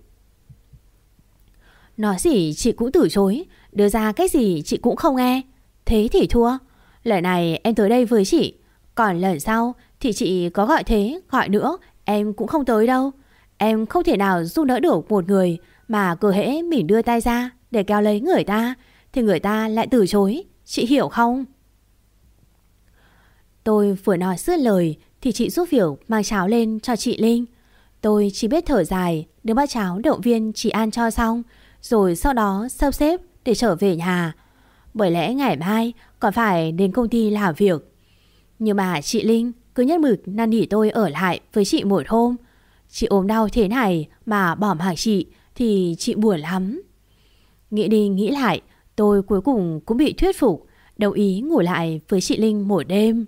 Nói gì chị cũng từ chối, đưa ra cái gì chị cũng không nghe. Thế thì thua. Lần này em tới đây với chị, còn lần sau thì chị có gọi thế gọi nữa em cũng không tới đâu. Em không thể nào giúp đỡ được một người mà cứ hễ mình đưa tay ra để kéo lấy người ta thì người ta lại từ chối. Chị hiểu không? Tôi vừa nói dứt lời thì chị giúp việc mang cháo lên cho chị Linh. Tôi chỉ biết thở dài, đưa bát cháo động viên chị ăn cho xong, rồi sau đó sắp xếp để trở về nhà. Bởi lẽ ngày mai còn phải đến công ty làm việc. Nhưng mà chị Linh cứ nhất mực năn nỉ tôi ở lại với chị một hôm. Chị ốm đau thế này mà bỏ mặc chị thì chị buồn lắm. Nghĩ đi nghĩ lại, tôi cuối cùng cũng bị thuyết phục, đồng ý ngủ lại với chị Linh một đêm.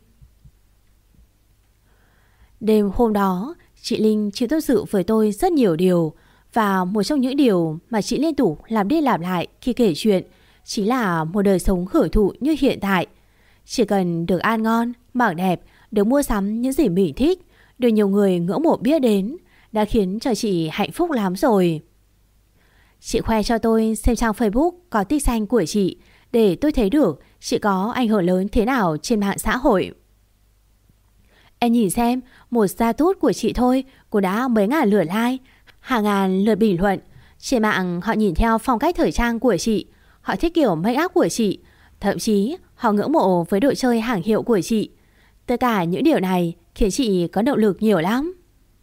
Đêm hôm đó, chị Linh chịu tâm sự với tôi rất nhiều điều. Và một trong những điều mà chị liên tục làm đi làm lại khi kể chuyện chính là một đời sống hưởng thụ như hiện tại. Chỉ cần được ăn ngon, mặc đẹp, được mua sắm những gì mình thích, được nhiều người ngưỡng mộ biết đến, đã khiến cho chị hạnh phúc lắm rồi. Chị khoe cho tôi xem trang Facebook có tích xanh của chị để tôi thấy được chị có ảnh hưởng lớn thế nào trên mạng xã hội. Em nhìn xem, một status của chị thôi cũng đã mấy ngàn lượt like, hàng ngàn lượt bình luận. Trên mạng họ nhìn theo phong cách thời trang của chị, họ thích kiểu make up của chị, thậm chí họ ngưỡng mộ với đội chơi hàng hiệu của chị. Tất cả những điều này khiến chị có động lực nhiều lắm.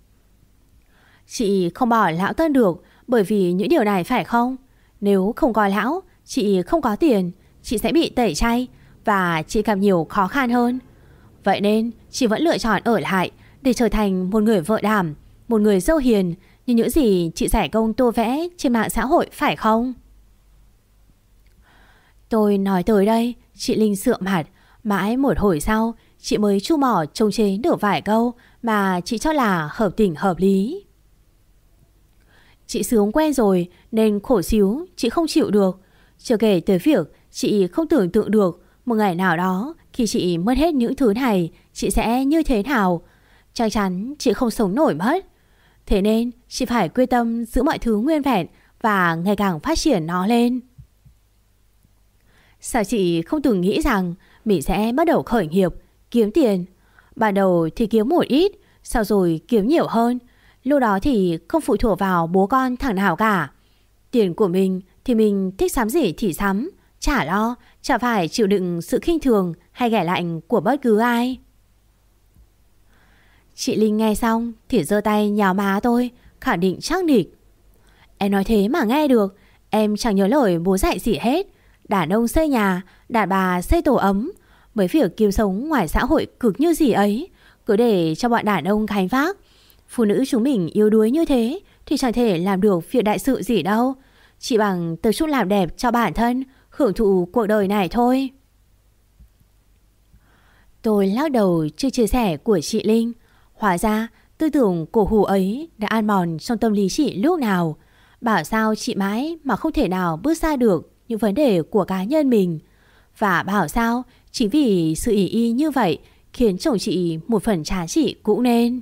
Chị không bỏ lão Tân được bởi vì những điều này phải không? Nếu không có lão, chị không có tiền, chị sẽ bị tẩy chay và chị gặp nhiều khó khăn hơn. Vậy nên chị vẫn lựa chọn ở lại để trở thành một người vợ đảm, một người dâu hiền như những gì chị giải công tô vẽ trên mạng xã hội phải không? Tôi nói tới đây, chị Linh sượng mặt. Mãi một hồi sau, chị mới chu mỏ trông chế được vài câu mà chị cho là hợp tình hợp lý. Chị sướng quen rồi nên khổ xíu chị không chịu được. Chưa kể tới việc chị không tưởng tượng được một ngày nào đó khi chị mất hết những thứ này, chị sẽ như thế nào. Chắc chắn chị không sống nổi mất. Thế nên chị phải quyết tâm giữ mọi thứ nguyên vẹn và ngày càng phát triển nó lên. Sao chị không từng nghĩ rằng mình sẽ bắt đầu khởi nghiệp, kiếm tiền? Ban đầu thì kiếm một ít, sau rồi kiếm nhiều hơn. Lúc đó thì không phụ thuộc vào bố con thằng nào cả. Tiền của mình thì mình thích sắm gì thì sắm, chả lo, chả phải chịu đựng sự khinh thường hay ghẻ lạnh của bất cứ ai. Chị Linh nghe xong thì giơ tay nhào má tôi, khẳng định chắc nịch. Em nói thế mà nghe được, em chẳng nhớ lời bố dạy gì hết. Đàn ông xây nhà, đàn bà xây tổ ấm. Mấy việc kiếm sống ngoài xã hội cực như gì ấy cứ để cho bọn đàn ông gánh vác. Phụ nữ chúng mình yếu đuối như thế thì chẳng thể làm được việc đại sự gì đâu. Chỉ bằng tập trung làm đẹp cho bản thân, hưởng thụ cuộc đời này thôi. Tôi lắc đầu trước chia sẻ của chị Linh. Hóa ra tư tưởng cổ hủ ấy đã ăn mòn trong tâm lý chị lúc nào. Bảo sao chị mãi mà không thể nào bước ra được những vấn đề của cá nhân mình. Và bảo sao chính vì sự ỷ y như vậy khiến chồng chị một phần chán chị cũng nên.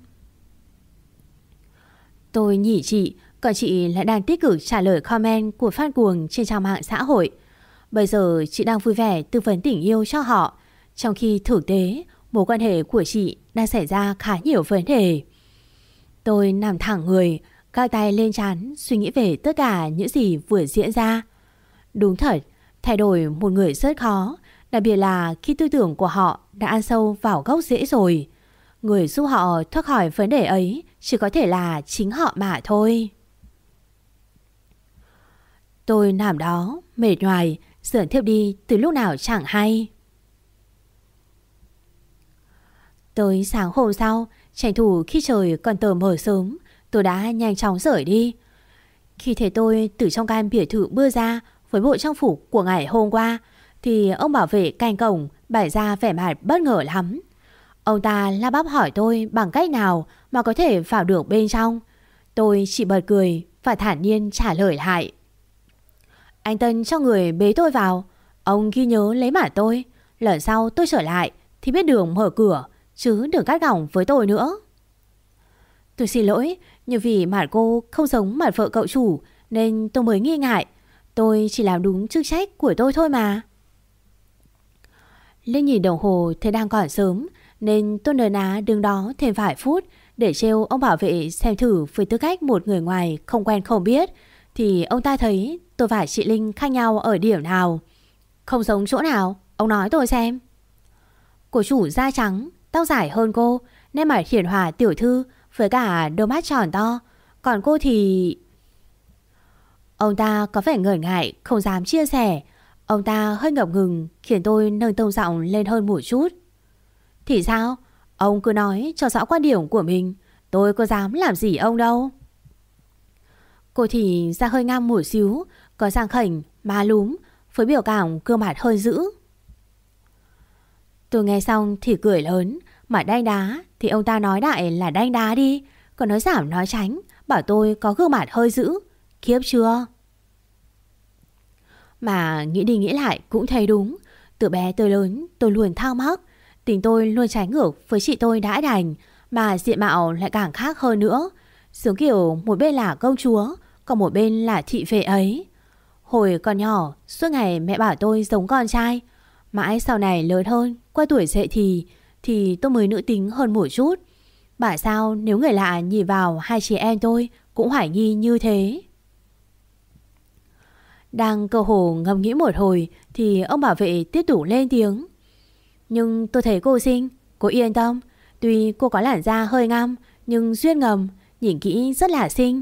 Tôi nhỉ chị, còn chị lại đang tích cực trả lời comment của fan cuồng trên trang mạng xã hội. Bây giờ chị đang vui vẻ tư vấn tình yêu cho họ, trong khi thực tế mối quan hệ của chị đang xảy ra khá nhiều vấn đề. Tôi nằm thẳng người, gác tay lên trán suy nghĩ về tất cả những gì vừa diễn ra. Đúng thật, thay đổi một người rất khó, đặc biệt là khi tư tưởng của họ đã ăn sâu vào gốc rễ rồi. Người giúp họ thoát khỏi vấn đề ấy chỉ có thể là chính họ mà thôi. Tôi nằm đó, mệt nhoài, dần thiếp đi từ lúc nào chẳng hay. Tới sáng hôm sau, tranh thủ khi trời còn tờ mờ sớm, tôi đã nhanh chóng rời đi. Khi thấy tôi từ trong căn biệt thự bước ra với bộ trang phục của ngày hôm qua, thì ông bảo vệ canh cổng bày ra vẻ mặt bất ngờ lắm. Ông ta la bắp hỏi tôi bằng cách nào mà có thể vào được bên trong. Tôi chỉ bật cười và thản nhiên trả lời lại. Anh Tân cho người bế tôi vào. Ông ghi nhớ lấy mặt tôi. Lần sau tôi trở lại thì biết đường mở cửa, chứ đừng cắt gỏng với tôi nữa. Tôi xin lỗi, nhưng vì mặt cô không giống mặt vợ cậu chủ nên tôi mới nghi ngại. Tôi chỉ làm đúng chức trách của tôi thôi mà. Linh nhìn đồng hồ thấy đang còn sớm nên tôi nờ ná đứng đó thêm vài phút để trêu ông bảo vệ xem thử với tư cách một người ngoài không quen không biết thì ông ta thấy tôi và chị Linh khác nhau ở điểm nào. Không giống chỗ nào, ông nói tôi xem. Cô chủ da trắng, tóc dài hơn cô, nét mặt hiền hòa tiểu thư với cả đôi mắt tròn to. Còn cô thì... Ông ta có vẻ ngần ngại, không dám chia sẻ. Ông ta hơi ngập ngừng khiến tôi nâng tông giọng lên hơn một chút. Thì sao? Ông cứ nói cho rõ quan điểm của mình. Tôi có dám làm gì ông đâu. Cô thì da hơi ngăm một xíu, có răng khểnh, má lúm, với biểu cảm gương mặt hơi dữ. Tôi nghe xong thì cười lớn. Mà đanh đá thì ông ta nói đại là đanh đá đi, còn nói giảm nói tránh bảo tôi có gương mặt hơi dữ. Khiếp chưa? Mà nghĩ đi nghĩ lại cũng thấy đúng. Từ bé tới lớn tôi luôn thao mắc. Tình tôi luôn trái ngược với chị tôi đã đành, mà diện mạo lại càng khác hơn nữa. Giống kiểu một bên là công chúa, còn một bên là thị vệ ấy. Hồi còn nhỏ, suốt ngày mẹ bảo tôi giống con trai. Mãi sau này lớn hơn, qua tuổi dậy thì tôi mới nữ tính hơn một chút. Bảo sao nếu người lạ nhìn vào hai chị em tôi cũng hoài nghi như thế. Đang cơ hồ ngẫm nghĩ một hồi thì ông bảo vệ tiếp tục lên tiếng. Nhưng tôi thấy cô xinh, cô yên tâm. Tuy cô có làn da hơi ngăm, nhưng duyên ngầm, nhìn kỹ rất là xinh.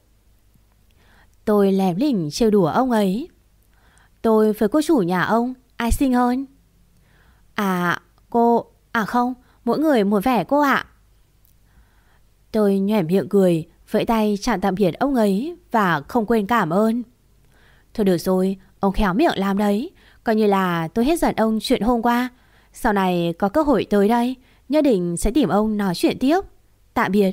Tôi lém lỉnh trêu đùa ông ấy. Tôi với cô chủ nhà ông, ai xinh hơn? À, cô... À không, mỗi người một vẻ cô ạ. Tôi nhoẻn miệng cười, vẫy tay chào tạm biệt ông ấy và không quên cảm ơn. Thôi được rồi, ông khéo miệng làm đấy. Coi như là tôi hết giận ông chuyện hôm qua. Sau này có cơ hội tới đây, nhất định sẽ tìm ông nói chuyện tiếp. Tạm biệt.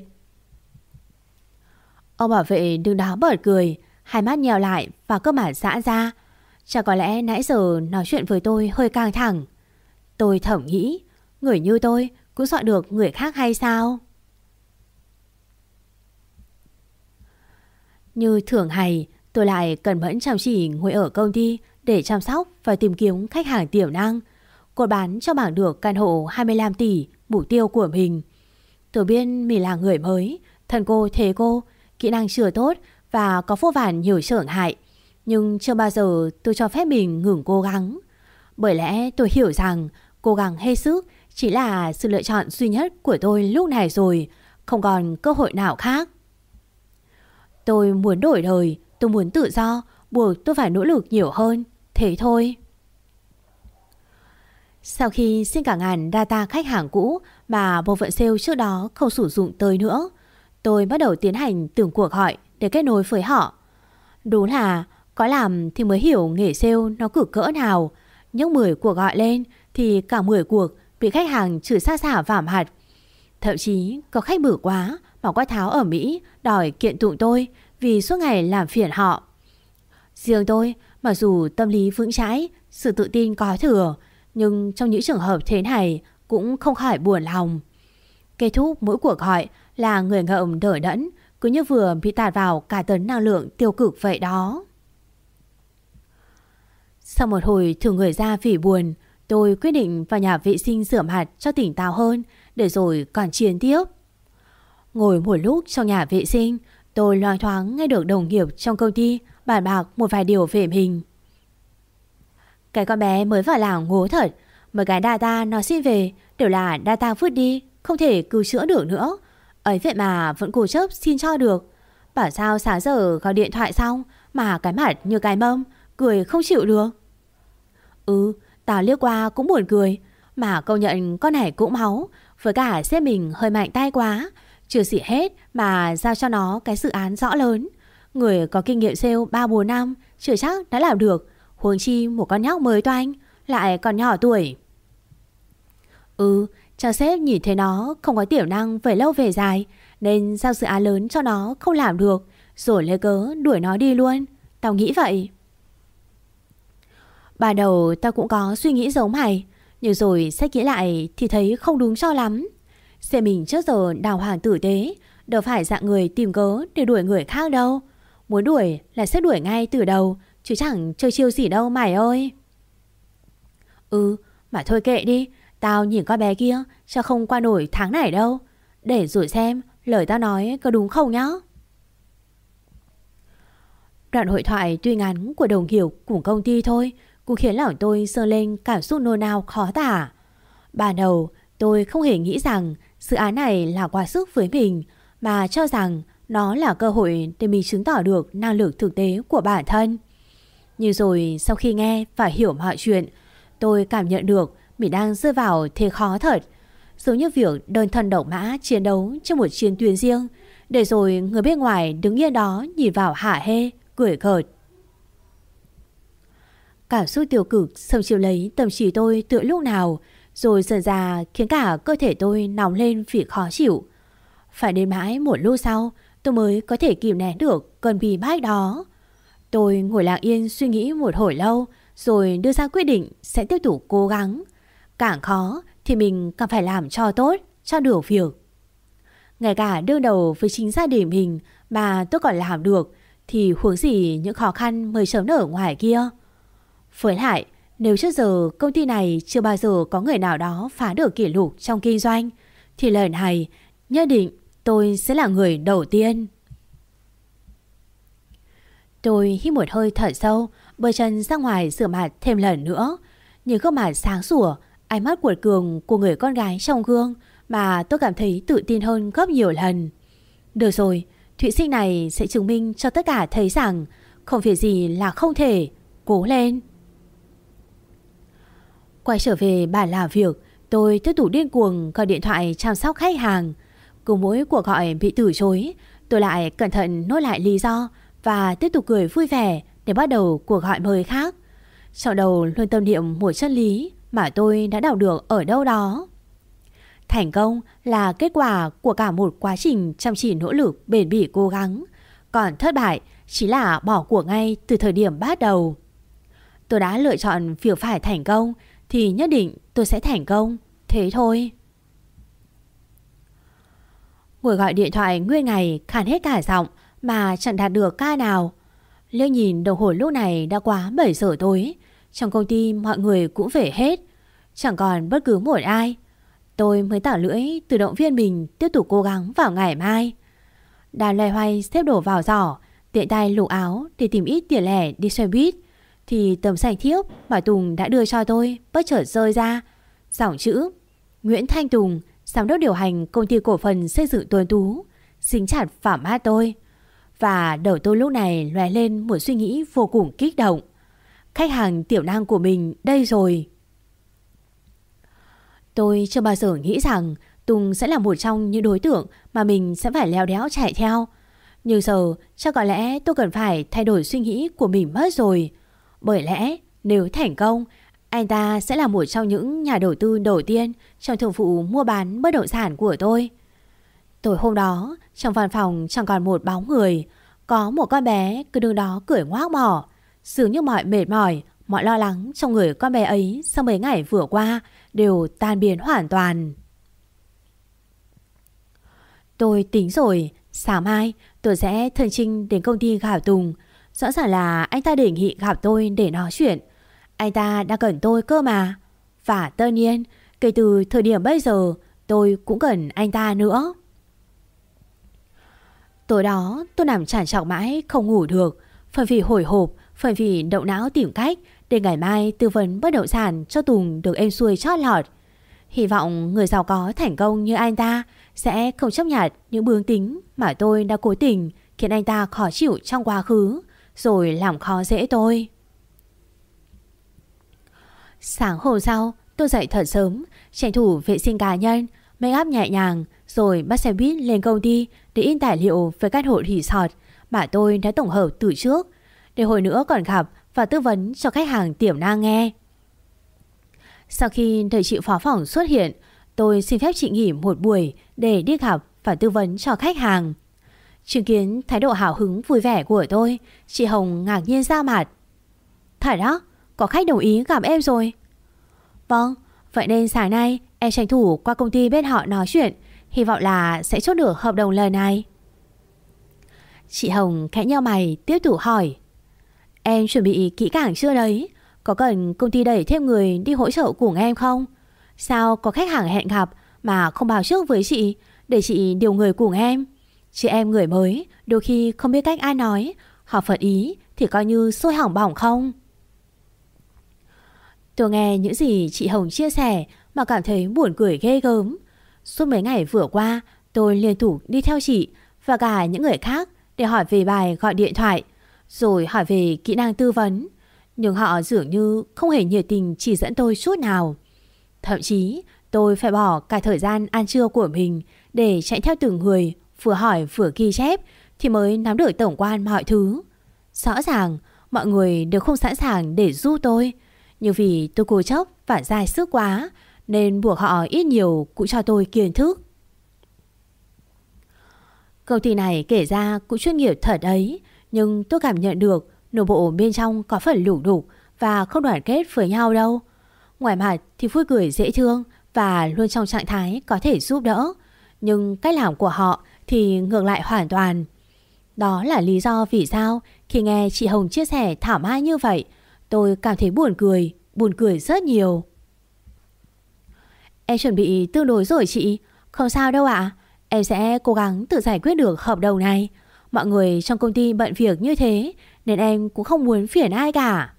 Ông bảo vệ đứng đó bật cười, hai mắt nhèo lại và cơ mặt giãn ra. Chắc có lẽ nãy giờ nói chuyện với tôi hơi căng thẳng. Tôi thầm nghĩ, người như tôi cũng dọa được người khác hay sao? Như thường ngày, tôi lại cẩn mẫn chăm chỉ ngồi ở công ty để chăm sóc và tìm kiếm khách hàng tiềm năng. Cô bán cho bằng được căn hộ 25 tỷ, mục tiêu của mình. Tôi biết mình là người mới, thân cô thế cô, kỹ năng chưa tốt và có vô vàn nhiều trở ngại. Nhưng chưa bao giờ tôi cho phép mình ngừng cố gắng. Bởi lẽ tôi hiểu rằng cố gắng hết sức chỉ là sự lựa chọn duy nhất của tôi lúc này rồi, không còn cơ hội nào khác. Tôi muốn đổi đời, tôi muốn tự do, buộc tôi phải nỗ lực nhiều hơn, thế thôi. Sau khi xin cả ngàn data khách hàng cũ mà bộ phận sale trước đó không sử dụng tới nữa, tôi bắt đầu tiến hành từng cuộc gọi để kết nối với họ. Đúng là có làm thì mới hiểu nghề sale nó cực cỡ nào. Nhưng 10 cuộc gọi lên thì cả 10 cuộc bị khách hàng chửi xa xả vả mặt. Thậm chí có khách bự quá mà quát tháo ở Mỹ đòi kiện tụng tôi vì suốt ngày làm phiền họ. Riêng tôi, mặc dù tâm lý vững chãi, sự tự tin có thừa, nhưng trong những trường hợp thế này cũng không khỏi buồn lòng. Kết thúc mỗi cuộc gọi là người ngợm đỡ đẫn, cứ như vừa bị tạt vào cả tấn năng lượng tiêu cực vậy đó. Sau một hồi thử người ra vì buồn, tôi quyết định vào nhà vệ sinh rửa mặt cho tỉnh táo hơn, để rồi còn chiến tiếp. Ngồi một lúc trong nhà vệ sinh, tôi loáng thoáng nghe được đồng nghiệp trong công ty bàn bạc một vài điều về mình. Cái con bé mới vào làng ngố thật, mấy cái data nó xin về đều là data vứt đi, không thể cứu chữa được nữa. Ấy vậy mà vẫn cố chấp xin cho được. Bảo sao sáng giờ gọi điện thoại xong mà cái mặt như cái mâm, cười không chịu được. Tao liếc qua cũng buồn cười, mà công nhận con này cũng máu. Với cả sếp mình hơi mạnh tay quá, chưa gì hết mà giao cho nó cái dự án rõ lớn. Người có kinh nghiệm sale 3-4 năm chưa chắc đã làm được, huống chi một con nhóc mới toanh, lại còn nhỏ tuổi. Cho sếp nhìn thấy nó không có tiềm năng về lâu về dài, nên giao dự án lớn cho nó không làm được, rồi lấy cớ đuổi nó đi luôn. Tao nghĩ vậy. Ban đầu tao cũng có suy nghĩ giống mày, nhưng rồi xét kỹ lại thì thấy không đúng cho lắm. Xe mình trước giờ đàng hoàng tử tế, đâu phải dạng người tìm cớ để đuổi người khác đâu. Muốn đuổi là sẽ đuổi ngay từ đầu, chứ chẳng chơi chiêu gì đâu mày ơi. Mà thôi kệ đi, tao nhìn con bé kia chắc không qua nổi tháng này đâu. Để rồi xem lời tao nói có đúng không nhá. Đoạn hội thoại tuy ngắn của đồng nghiệp cùng công ty thôi cũng khiến lòng tôi dâng lên cảm xúc nôn nao khó tả. Ban đầu tôi không hề nghĩ rằng dự án này là quá sức với mình, mà cho rằng nó là cơ hội để mình chứng tỏ được năng lực thực tế của bản thân. Nhưng rồi sau khi nghe và hiểu mọi chuyện, tôi cảm nhận được mình đang rơi vào thế khó thật. Giống như việc đơn thân độc mã chiến đấu trong một chiến tuyến riêng, để rồi người bên ngoài đứng yên đó nhìn vào hả hê, cười cợt. Cảm xúc tiêu cực xâm chiếm lấy tâm trí tôi từ lúc nào, rồi dần ra khiến cả cơ thể tôi nóng lên vì khó chịu. Phải đến mãi một lúc sau tôi mới có thể kìm nén được cơn bí bách đó. Tôi ngồi lặng yên suy nghĩ một hồi lâu, rồi đưa ra quyết định sẽ tiếp tục cố gắng. Càng khó thì mình càng phải làm cho tốt, cho được việc. Ngay cả đương đầu với chính gia đình mình mà tôi còn làm được, thì huống gì những khó khăn mới chớm nở ngoài kia. Với lại, nếu trước giờ công ty này chưa bao giờ có người nào đó phá được kỷ lục trong kinh doanh, thì lần này nhất định tôi sẽ là người đầu tiên. Tôi hít một hơi thở sâu, bơi chân ra ngoài rửa mặt thêm lần nữa. Nhìn gương mặt sáng sủa, ánh mắt cuột cường của người con gái trong gương mà tôi cảm thấy tự tin hơn gấp nhiều lần. Được rồi, thụy sinh này sẽ chứng minh cho tất cả thấy rằng không việc gì là không thể. Cố lên. Quay trở về bàn làm việc, tôi tiếp tục điên cuồng gọi điện thoại chăm sóc khách hàng. Cứ mỗi cuộc gọi bị từ chối, tôi lại cẩn thận nốt lại lý do và tiếp tục cười vui vẻ để bắt đầu cuộc gọi mới khác. Trong đầu luôn tâm niệm một chân lý mà tôi đã đọc được ở đâu đó. Thành công là kết quả của cả một quá trình chăm chỉ nỗ lực bền bỉ cố gắng. Còn thất bại chỉ là bỏ cuộc ngay từ thời điểm bắt đầu. Tôi đã lựa chọn việc phải thành công thì nhất định tôi sẽ thành công. Thế thôi. Ngồi gọi điện thoại nguyên ngày khàn hết cả giọng mà chẳng đạt được ca nào. Liếc nhìn đồng hồ lúc này đã quá 7 giờ tối. Trong công ty mọi người cũng về hết, chẳng còn bất cứ một ai. Tôi mới tỏ lưỡi tự động viên mình tiếp tục cố gắng vào ngày mai. Đang loay hoay xếp đồ vào giỏ, tiện tay lục áo để tìm ít tiền lẻ đi xe buýt, thì tấm danh thiếp mà Tùng đã đưa cho tôi bất chợt rơi ra. Dòng chữ Nguyễn Thanh Tùng, giám đốc điều hành công ty cổ phần xây dựng Tuấn Tú, dính chặt vào mắt tôi. Và đầu tôi lúc này lóe lên một suy nghĩ vô cùng kích động. Khách hàng tiềm năng của mình đây rồi. Tôi chưa bao giờ nghĩ rằng Tùng sẽ là một trong những đối tượng mà mình sẽ phải leo đéo chạy theo. Nhưng giờ chắc có lẽ tôi cần phải thay đổi suy nghĩ của mình mất rồi. Bởi lẽ nếu thành công, anh ta sẽ là một trong những nhà đầu tư đầu tiên trong thương vụ mua bán bất động sản của tôi. Tối hôm đó, trong văn phòng chẳng còn một bóng người. Có một con bé cứ đứng đó cười ngoác mỏ. Dường như mọi mệt mỏi, mọi lo lắng trong người con bé ấy sau mấy ngày vừa qua đều tan biến hoàn toàn. Tôi tính rồi, sáng mai tôi sẽ thân chinh đến công ty gặp Tùng. Rõ ràng là anh ta đề nghị gặp tôi để nói chuyện. Anh ta đã cần tôi cơ mà. Và tất nhiên, kể từ thời điểm bây giờ, tôi cũng cần anh ta nữa. Tối đó tôi nằm trằn trọc mãi không ngủ được. Phần vì hồi hộp, phần vì động não tìm cách để ngày mai tư vấn bất động sản cho Tùng được êm xuôi chót lọt. Hy vọng người giàu có thành công như anh ta sẽ không chấp nhận những bướng tính mà tôi đã cố tình khiến anh ta khó chịu trong quá khứ, rồi làm khó dễ tôi. Sáng hôm sau, tôi dậy thật sớm, tranh thủ vệ sinh cá nhân, make up nhẹ nhàng, rồi bắt xe buýt lên công ty để in tài liệu về căn hộ resort mà tôi đã tổng hợp từ trước, để hồi nữa còn gặp và tư vấn cho khách hàng tiềm năng nghe. Sau khi đợi chị phó phòng xuất hiện, tôi xin phép chị nghỉ một buổi để đi gặp và tư vấn cho khách hàng. Chứng kiến thái độ hào hứng vui vẻ của tôi, chị Hồng ngạc nhiên ra mặt. Thật đó, có khách đồng ý gặp em rồi. Vâng, vậy nên sáng nay em tranh thủ qua công ty bên họ nói chuyện, hy vọng là sẽ chốt được hợp đồng lần này. Chị Hồng khẽ nheo mày tiếp tục hỏi. Em chuẩn bị kỹ càng chưa đấy? Có cần công ty đẩy thêm người đi hỗ trợ cùng em không? Sao có khách hàng hẹn gặp mà không báo trước với chị để chị điều người cùng em? Chị em người mới đôi khi không biết cách ai nói, họ phật ý thì coi như sôi hỏng bỏng không? Tôi nghe những gì chị Hồng chia sẻ mà cảm thấy buồn cười ghê gớm. Suốt mấy ngày vừa qua, tôi liên tục đi theo chị và cả những người khác để hỏi về bài gọi điện thoại, rồi hỏi về kỹ năng tư vấn. Nhưng họ dường như không hề nhiệt tình chỉ dẫn tôi chút nào. Thậm chí tôi phải bỏ cả thời gian ăn trưa của mình để chạy theo từng người, vừa hỏi vừa ghi chép thì mới nắm được tổng quan mọi thứ. Rõ ràng mọi người đều không sẵn sàng để giúp tôi, nhưng vì tôi cố chấp và dai sức quá nên buộc họ ít nhiều cũng cho tôi kiến thức. Công ty này kể ra cũng chuyên nghiệp thật ấy, nhưng tôi cảm nhận được nội bộ bên trong có phần lủng đục và không đoàn kết với nhau đâu. Ngoài mặt thì vui cười dễ thương và luôn trong trạng thái có thể giúp đỡ, nhưng cách làm của họ thì ngược lại hoàn toàn. Đó là lý do vì sao khi nghe chị Hồng chia sẻ thảo mai như vậy, tôi cảm thấy buồn cười rất nhiều. Em chuẩn bị tương đối rồi chị, không sao đâu ạ. Em sẽ cố gắng tự giải quyết được hợp đồng này. Mọi người trong công ty bận việc như thế nên em cũng không muốn phiền ai cả.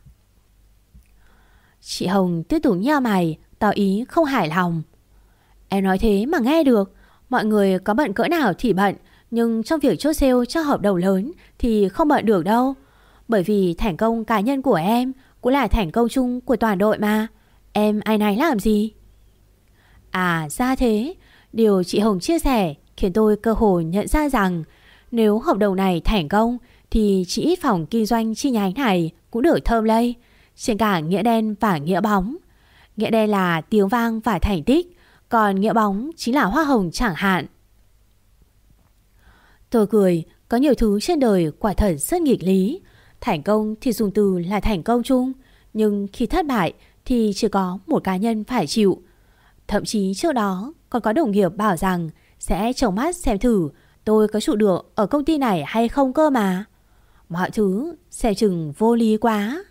Chị Hồng tiếp tục nheo mày, tỏ ý không hài lòng. Em nói thế mà nghe được. Mọi người có bận cỡ nào thì bận, nhưng trong việc chốt sale cho hợp đồng lớn thì không bận được đâu. Bởi vì thành công cá nhân của em cũng là thành công chung của toàn đội mà. Em ai nấy làm gì? À ra thế. Điều chị Hồng chia sẻ khiến tôi cơ hội nhận ra rằng nếu hợp đồng này thành công thì chỉ ít phòng kinh doanh chi nhánh này cũng được thơm lây. trên cả nghĩa đen và nghĩa bóng. Nghĩa đen là tiếng vang và thành tích, còn nghĩa bóng chính là hoa hồng chẳng hạn. Tôi cười, có nhiều thứ trên đời quả thật rất nghịch lý. Thành công thì dùng từ là thành công chung, nhưng khi thất bại thì chỉ có một cá nhân phải chịu. Thậm chí trước đó còn có đồng nghiệp bảo rằng sẽ trông mắt xem thử tôi có trụ được ở công ty này hay không cơ mà. Mọi thứ xem chừng vô lý quá.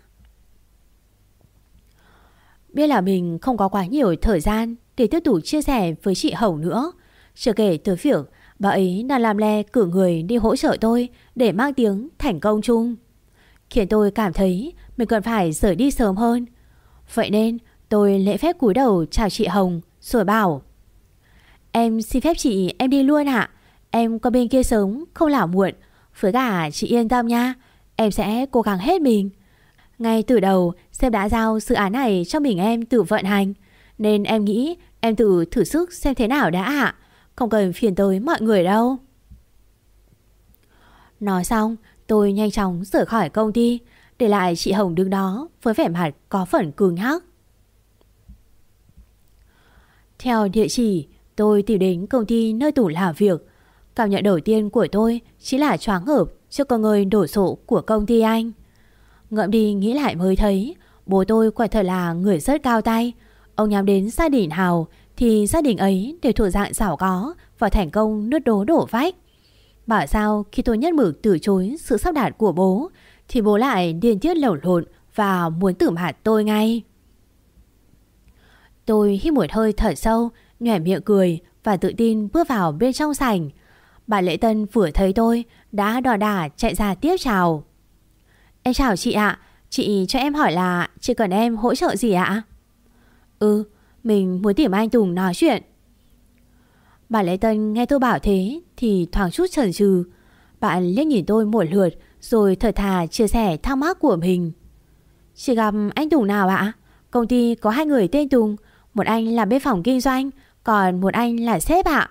Biết là mình không có quá nhiều thời gian để tiếp tục chia sẻ với chị Hồng nữa. Chưa kể tới việc bà ấy đang làm le cử người đi hỗ trợ tôi để mang tiếng thành công chung, khiến tôi cảm thấy mình cần phải rời đi sớm hơn. Vậy nên tôi lễ phép cúi đầu chào chị Hồng rồi bảo: Em xin phép chị em đi luôn ạ. Em qua bên kia sớm không làm muộn. Với cả chị yên tâm nha, em sẽ cố gắng hết mình. Ngay từ đầu sếp đã giao dự án này cho mình em tự vận hành, nên em nghĩ em tự thử sức xem thế nào đã ạ. Không cần phiền tới mọi người đâu. Nói xong tôi nhanh chóng rời khỏi công ty, để lại chị Hồng đứng đó với vẻ mặt có phần cứng nhắc. Theo địa chỉ, tôi tìm đến công ty nơi Tùng làm việc. Cảm nhận đầu tiên của tôi chỉ là choáng ngợp trước con người đổ sộ của công ty anh. Ngẫm đi nghĩ lại mới thấy bố tôi quả thật là người rất cao tay. Ông nhắm đến gia đình nào thì gia đình ấy đều thuộc dạng giàu có và thành công nứt đố đổ vách. Bảo sao khi tôi nhất mực từ chối sự sắp đặt của bố thì bố lại điên tiết lẩu lộn và muốn tử hạt tôi ngay. Tôi hít một hơi thở sâu, nhoẻn miệng cười và tự tin bước vào bên trong sảnh. Bà Lễ Tân vừa thấy tôi đã đò đả chạy ra tiếp chào. Em chào chị ạ, chị cho em hỏi là chị cần em hỗ trợ gì ạ? Mình muốn tìm anh Tùng nói chuyện. Bà Lễ Tân nghe tôi bảo thế thì thoáng chút chần chừ. Bạn liếc nhìn tôi một lượt rồi thật thà chia sẻ thắc mắc của mình. Chị gặp anh Tùng nào ạ? Công ty có 2 người tên Tùng, một anh làm bên phòng kinh doanh, còn một anh là sếp ạ.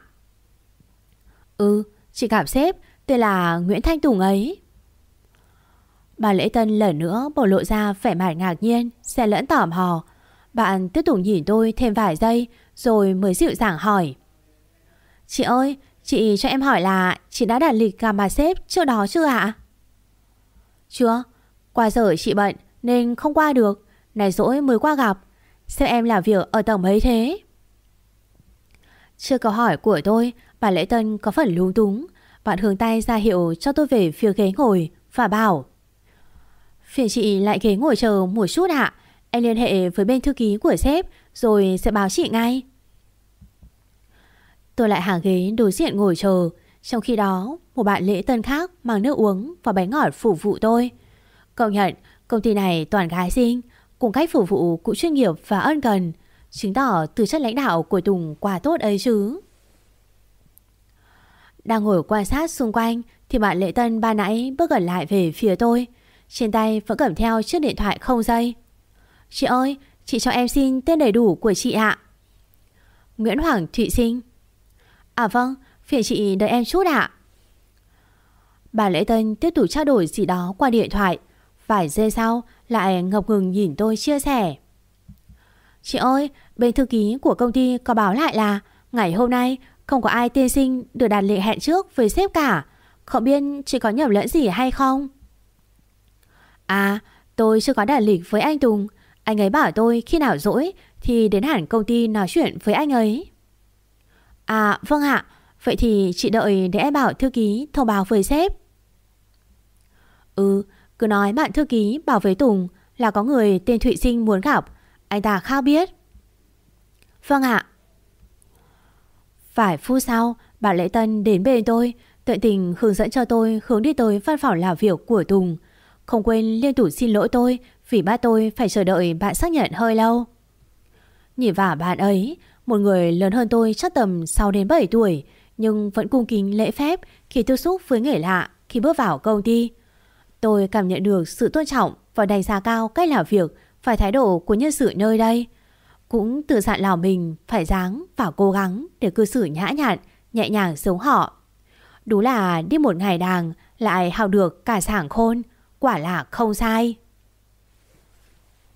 Chị gặp sếp tên là Nguyễn Thanh Tùng ấy. Bà Lễ Tân lần nữa bộc lộ ra vẻ mặt ngạc nhiên, xen lẫn tò mò. Bạn tiếp tục nhìn tôi thêm vài giây rồi mới dịu dàng hỏi: Chị ơi, chị cho em hỏi là chị đã đặt lịch gặp mặt sếp trước đó chưa ạ? Chưa, qua giờ chị bận nên không qua được. Này dỗi mới qua gặp. Sếp em làm việc ở tầng mấy thế? Trước câu hỏi của tôi, bà Lễ Tân có phần lúng túng. Bạn hướng tay ra hiệu cho tôi về phía ghế ngồi và bảo: Phiền chị lại ghế ngồi chờ một chút ạ. Em liên hệ với bên thư ký của sếp rồi sẽ báo chị ngay. Tôi lại hàng ghế đối diện ngồi chờ. Trong khi đó một bạn Lễ Tân khác mang nước uống và bánh ngọt phục vụ tôi. Công nhận công ty này toàn gái xinh, cùng cách phục vụ cũng chuyên nghiệp và ân cần, chứng tỏ tư chất lãnh đạo của Tùng quá tốt ấy chứ. Đang ngồi quan sát xung quanh thì bạn Lễ Tân ban nãy bước gần lại về phía tôi, trên tay vẫn cầm theo chiếc điện thoại không dây. Chị ơi, chị cho em xin tên đầy đủ của chị ạ. Nguyễn Hoàng Thụy Sinh. À vâng, phiền chị đợi em chút ạ. Bà Lễ Tân tiếp tục trao đổi gì đó qua điện thoại. Vài giây sau lại ngập ngừng nhìn tôi chia sẻ: Chị ơi, bên thư ký của công ty có báo lại là ngày hôm nay không có ai tên Sinh được đặt lịch hẹn trước với sếp cả. Không biết chị có nhầm lẫn gì hay không? À, tôi chưa có đặt lịch với anh Tùng. Anh ấy bảo tôi khi nào rỗi thì đến hẳn công ty nói chuyện với anh ấy. À vâng ạ, vậy thì chị đợi để em bảo thư ký thông báo với sếp. Cứ nói bạn thư ký bảo với Tùng là có người tên Thụy Sinh muốn gặp, anh ta khao biết. Vâng ạ. Vài phút sau, bà Lễ Tân đến bên tôi, tận tình hướng dẫn cho tôi hướng đi tới văn phòng làm việc của Tùng. Không quên liên tục xin lỗi tôi vì bắt tôi phải chờ đợi bạn xác nhận hơi lâu. Nhìn vào bạn ấy, một người lớn hơn tôi chắc tầm 6 đến 7 tuổi, nhưng vẫn cung kính lễ phép khi tiếp xúc với người lạ khi bước vào công ty. Tôi cảm nhận được sự tôn trọng và đánh giá cao cách làm việc và thái độ của nhân sự nơi đây. Cũng tự dặn lòng mình phải ráng và cố gắng để cư xử nhã nhặn, nhẹ nhàng giống họ. Đúng là đi một ngày đàng lại học được cả sảng khôn, quả là không sai.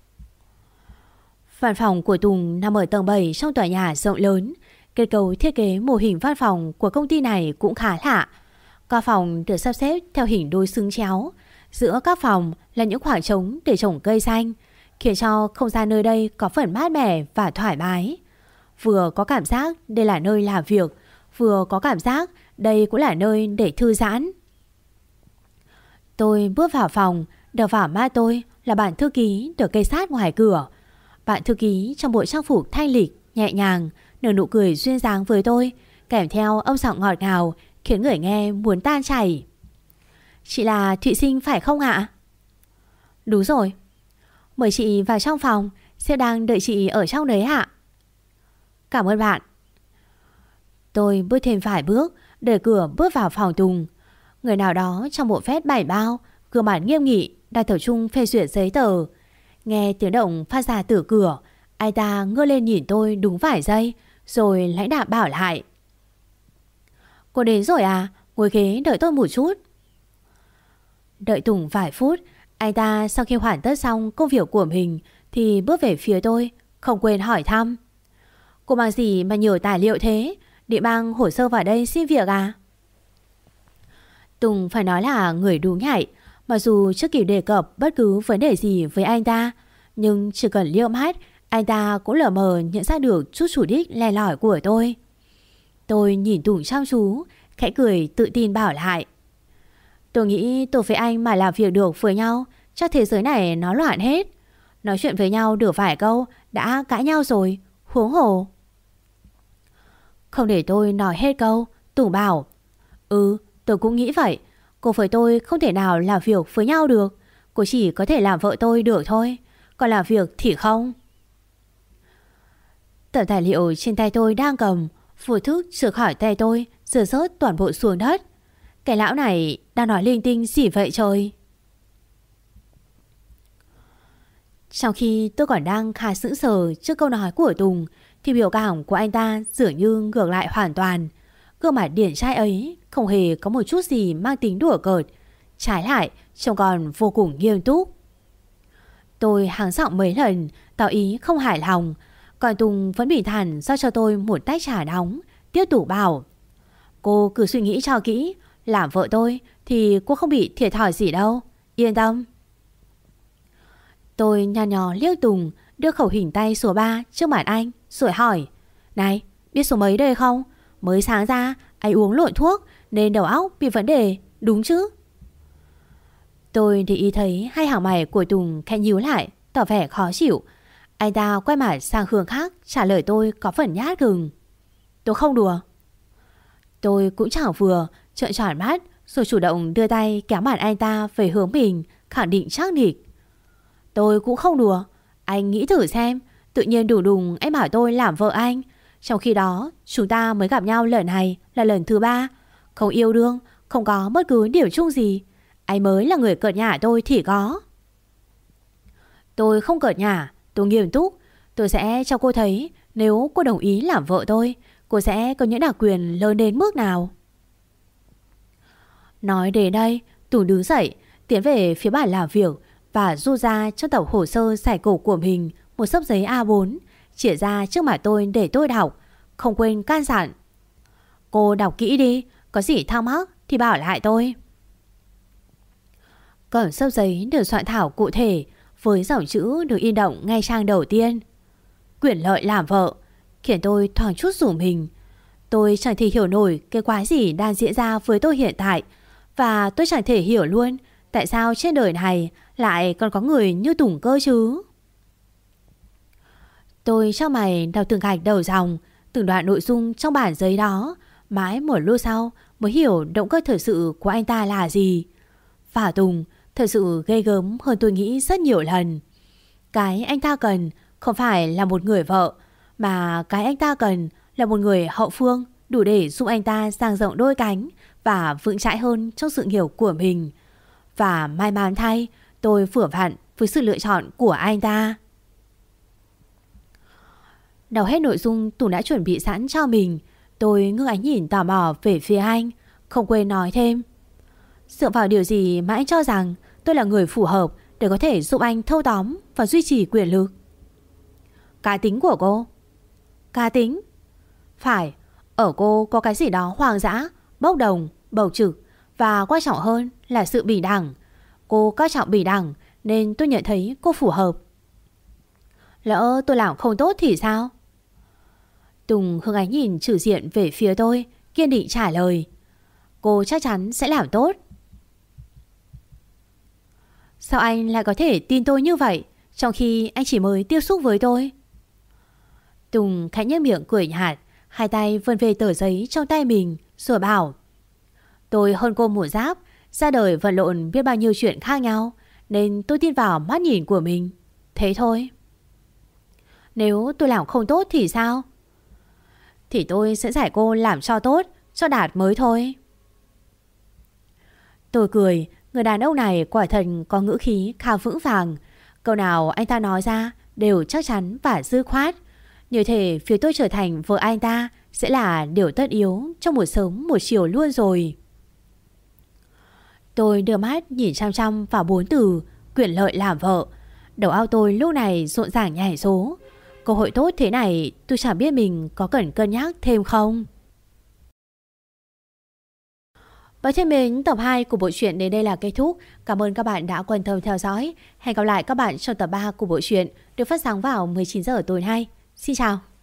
Văn phòng của Tùng nằm ở tầng 7 trong tòa nhà rộng lớn. Kết cấu thiết kế mô hình văn phòng của công ty này cũng khá lạ. Các phòng được sắp xếp theo hình đôi xứng chéo. Giữa các phòng là những khoảng trống để trồng cây xanh, khiến cho không gian nơi đây có phần mát mẻ và thoải mái. Vừa có cảm giác đây là nơi làm việc, vừa có cảm giác đây cũng là nơi để thư giãn. Tôi bước vào phòng, đập vào mắt tôi là bạn thư ký được kê sát ngoài cửa. Bạn thư ký trong bộ trang phục thanh lịch, nhẹ nhàng, nở nụ cười duyên dáng với tôi, kèm theo âm giọng ngọt ngào khiến người nghe muốn tan chảy. Chị là Thụy Sinh phải không ạ? Đúng rồi. Mời chị vào trong phòng, sếp đang đợi chị ở trong đấy ạ. Cảm ơn bạn. Tôi bước thêm vài bước, đẩy cửa bước vào phòng Tùng. Người nào đó trong bộ vest bảy bao, gương mặt nghiêm nghị, đang tập trung phê duyệt giấy tờ. Nghe tiếng động phát ra từ cửa, anh ta ngơ lên nhìn tôi đúng vài giây, rồi lãnh đạm bảo lại. Cô đến rồi à? Ngồi ghế đợi tôi một chút. Đợi Tùng vài phút, anh ta sau khi hoàn tất xong công việc của mình thì bước về phía tôi, không quên hỏi thăm. Cô mang gì mà nhiều tài liệu thế? Định mang hồ sơ vào đây xin việc à? Tùng phải nói là người đúng nhạy. Mặc dù chưa kịp đề cập bất cứ vấn đề gì với anh ta, nhưng chỉ cần liếc mắt, anh ta cũng lờ mờ nhận ra được chút chủ đích len lỏi của tôi. Tôi nhìn Tùng chăm chú, khẽ cười tự tin bảo lại. Tôi nghĩ tôi với anh mà làm việc được với nhau, chắc thế giới này nó loạn hết. Nói chuyện với nhau được vài câu đã cãi nhau rồi, huống hồ. Không để tôi nói hết câu, Tùng bảo. Tôi cũng nghĩ vậy. Cô với tôi không thể nào làm việc với nhau được. Cô chỉ có thể làm vợ tôi được thôi, còn làm việc thì không. Tờ tài liệu trên tay tôi đang cầm vô thức trượt khỏi tay tôi, rơi rớt toàn bộ xuống đất. Cái lão này đang nói linh tinh gì vậy trời? Trong khi tôi còn đang khá sững sờ trước câu nói của Tùng, thì biểu cảm của anh ta dường như ngược lại hoàn toàn. Gương mặt điển trai ấy không hề có một chút gì mang tính đùa cợt, trái lại trông còn vô cùng nghiêm túc. Tôi hắng giọng mấy lần tỏ ý không hài lòng, còn Tùng vẫn bình thản giao cho tôi một tách trà nóng, tiếp tục bảo. Cô cứ suy nghĩ cho kỹ, làm vợ tôi thì cô không bị thiệt thòi gì đâu, yên tâm. Tôi nhăn nhó liếc Tùng, đưa khẩu hình tay số 3 trước mặt anh rồi hỏi. Này, biết số mấy đây không? Mới sáng ra anh uống lộn thuốc nên đầu óc bị vấn đề, đúng chứ? Tôi để ý thấy hai hàng mày của Tùng khẽ nhíu lại, tỏ vẻ khó chịu. Anh ta quay mặt sang hướng khác, trả lời tôi có phần nhát gừng. Tôi không đùa. Tôi cũng chẳng vừa, trợn tròn mắt rồi chủ động đưa tay kéo mặt anh ta về hướng mình, khẳng định chắc nịch. Tôi cũng không đùa. Anh nghĩ thử xem, tự nhiên đủ đùng em bảo tôi làm vợ anh. Trong khi đó chúng ta mới gặp nhau lần này là lần thứ 3, không yêu đương, không có bất cứ điểm chung gì. Anh mới là người cợt nhả tôi thì có. Tôi không cợt nhả, tôi nghiêm túc. Tôi sẽ cho cô thấy nếu cô đồng ý làm vợ tôi, cô sẽ có những đặc quyền lớn đến mức nào. Nói đến đây, Tùng đứng dậy, tiến về phía bàn làm việc và rút ra trong tập hồ sơ giải cổ của mình một xấp giấy A4, chỉ ra trước mặt tôi để tôi đọc, không quên can dặn. Cô đọc kỹ đi, có gì thắc mắc thì bảo lại tôi. Còn xấp giấy được soạn thảo cụ thể với dòng chữ được in động ngay trang đầu tiên. Quyền lợi làm vợ, khiến tôi thoáng chút rủng mình. Tôi chẳng thể hiểu nổi cái quái gì đang diễn ra với tôi hiện tại, và tôi chẳng thể hiểu luôn tại sao trên đời này lại còn có người như Tùng cơ chứ. Tôi cho mày đọc từng gạch đầu dòng, từng đoạn nội dung trong bản giấy đó, mãi một lúc sau mới hiểu động cơ thật sự của anh ta là gì. Và Tùng thật sự ghê gớm hơn tôi nghĩ rất nhiều lần. Cái anh ta cần không phải là một người vợ, mà cái anh ta cần là một người hậu phương đủ để giúp anh ta dang rộng đôi cánh và vững chãi hơn trong sự nghiệp của mình. Và may mắn thay, tôi vừa vặn với sự lựa chọn của anh ta. Đọc hết nội dung Tùng đã chuẩn bị sẵn cho mình, tôi ngước ánh nhìn tò mò về phía anh, không quên nói thêm. Dựa vào điều gì mà anh cho rằng tôi là người phù hợp để có thể giúp anh thâu tóm và duy trì quyền lực? cá tính của cô. Cá tính? Phải, ở cô có cái gì đó hoang dã, bốc đồng, bầu trực và quan trọng hơn là sự bình đẳng. Cô coi trọng bình đẳng nên tôi nhận thấy cô phù hợp. Lỡ tôi làm không tốt thì sao? Tùng hướng ánh nhìn trừ diện về phía tôi, kiên định trả lời. Cô chắc chắn sẽ làm tốt. Sao anh lại có thể tin tôi như vậy, trong khi anh chỉ mới tiếp xúc với tôi? Tùng khẽ nhếch miệng cười nhạt, hai tay vươn về tờ giấy trong tay mình rồi bảo: Tôi hơn cô một giáp, ra đời vật lộn biết bao nhiêu chuyện khác nhau, nên tôi tin vào mắt nhìn của mình. Thế thôi. Nếu tôi làm không tốt thì sao? Thì tôi sẽ dạy cô làm cho tốt, cho đạt mới thôi. Tôi cười, người đàn ông này quả thật có ngữ khí khá vững vàng. Câu nào anh ta nói ra đều chắc chắn và dứt khoát. Như thể phía tôi trở thành vợ anh ta sẽ là điều tất yếu trong một sớm một chiều luôn rồi. Tôi đưa mắt nhìn chăm chăm vào 4 từ quyền lợi làm vợ. Đầu óc tôi lúc này rộn ràng nhảy số. Cơ hội tốt thế này tôi chẳng biết mình có cần cân nhắc thêm không. Và thân mến, tập 2 của bộ truyện đến đây là kết thúc. Cảm ơn các bạn đã quan tâm theo dõi. Hẹn gặp lại các bạn trong tập 3 của bộ truyện được phát sóng vào 19 giờ tối nay. Xin chào.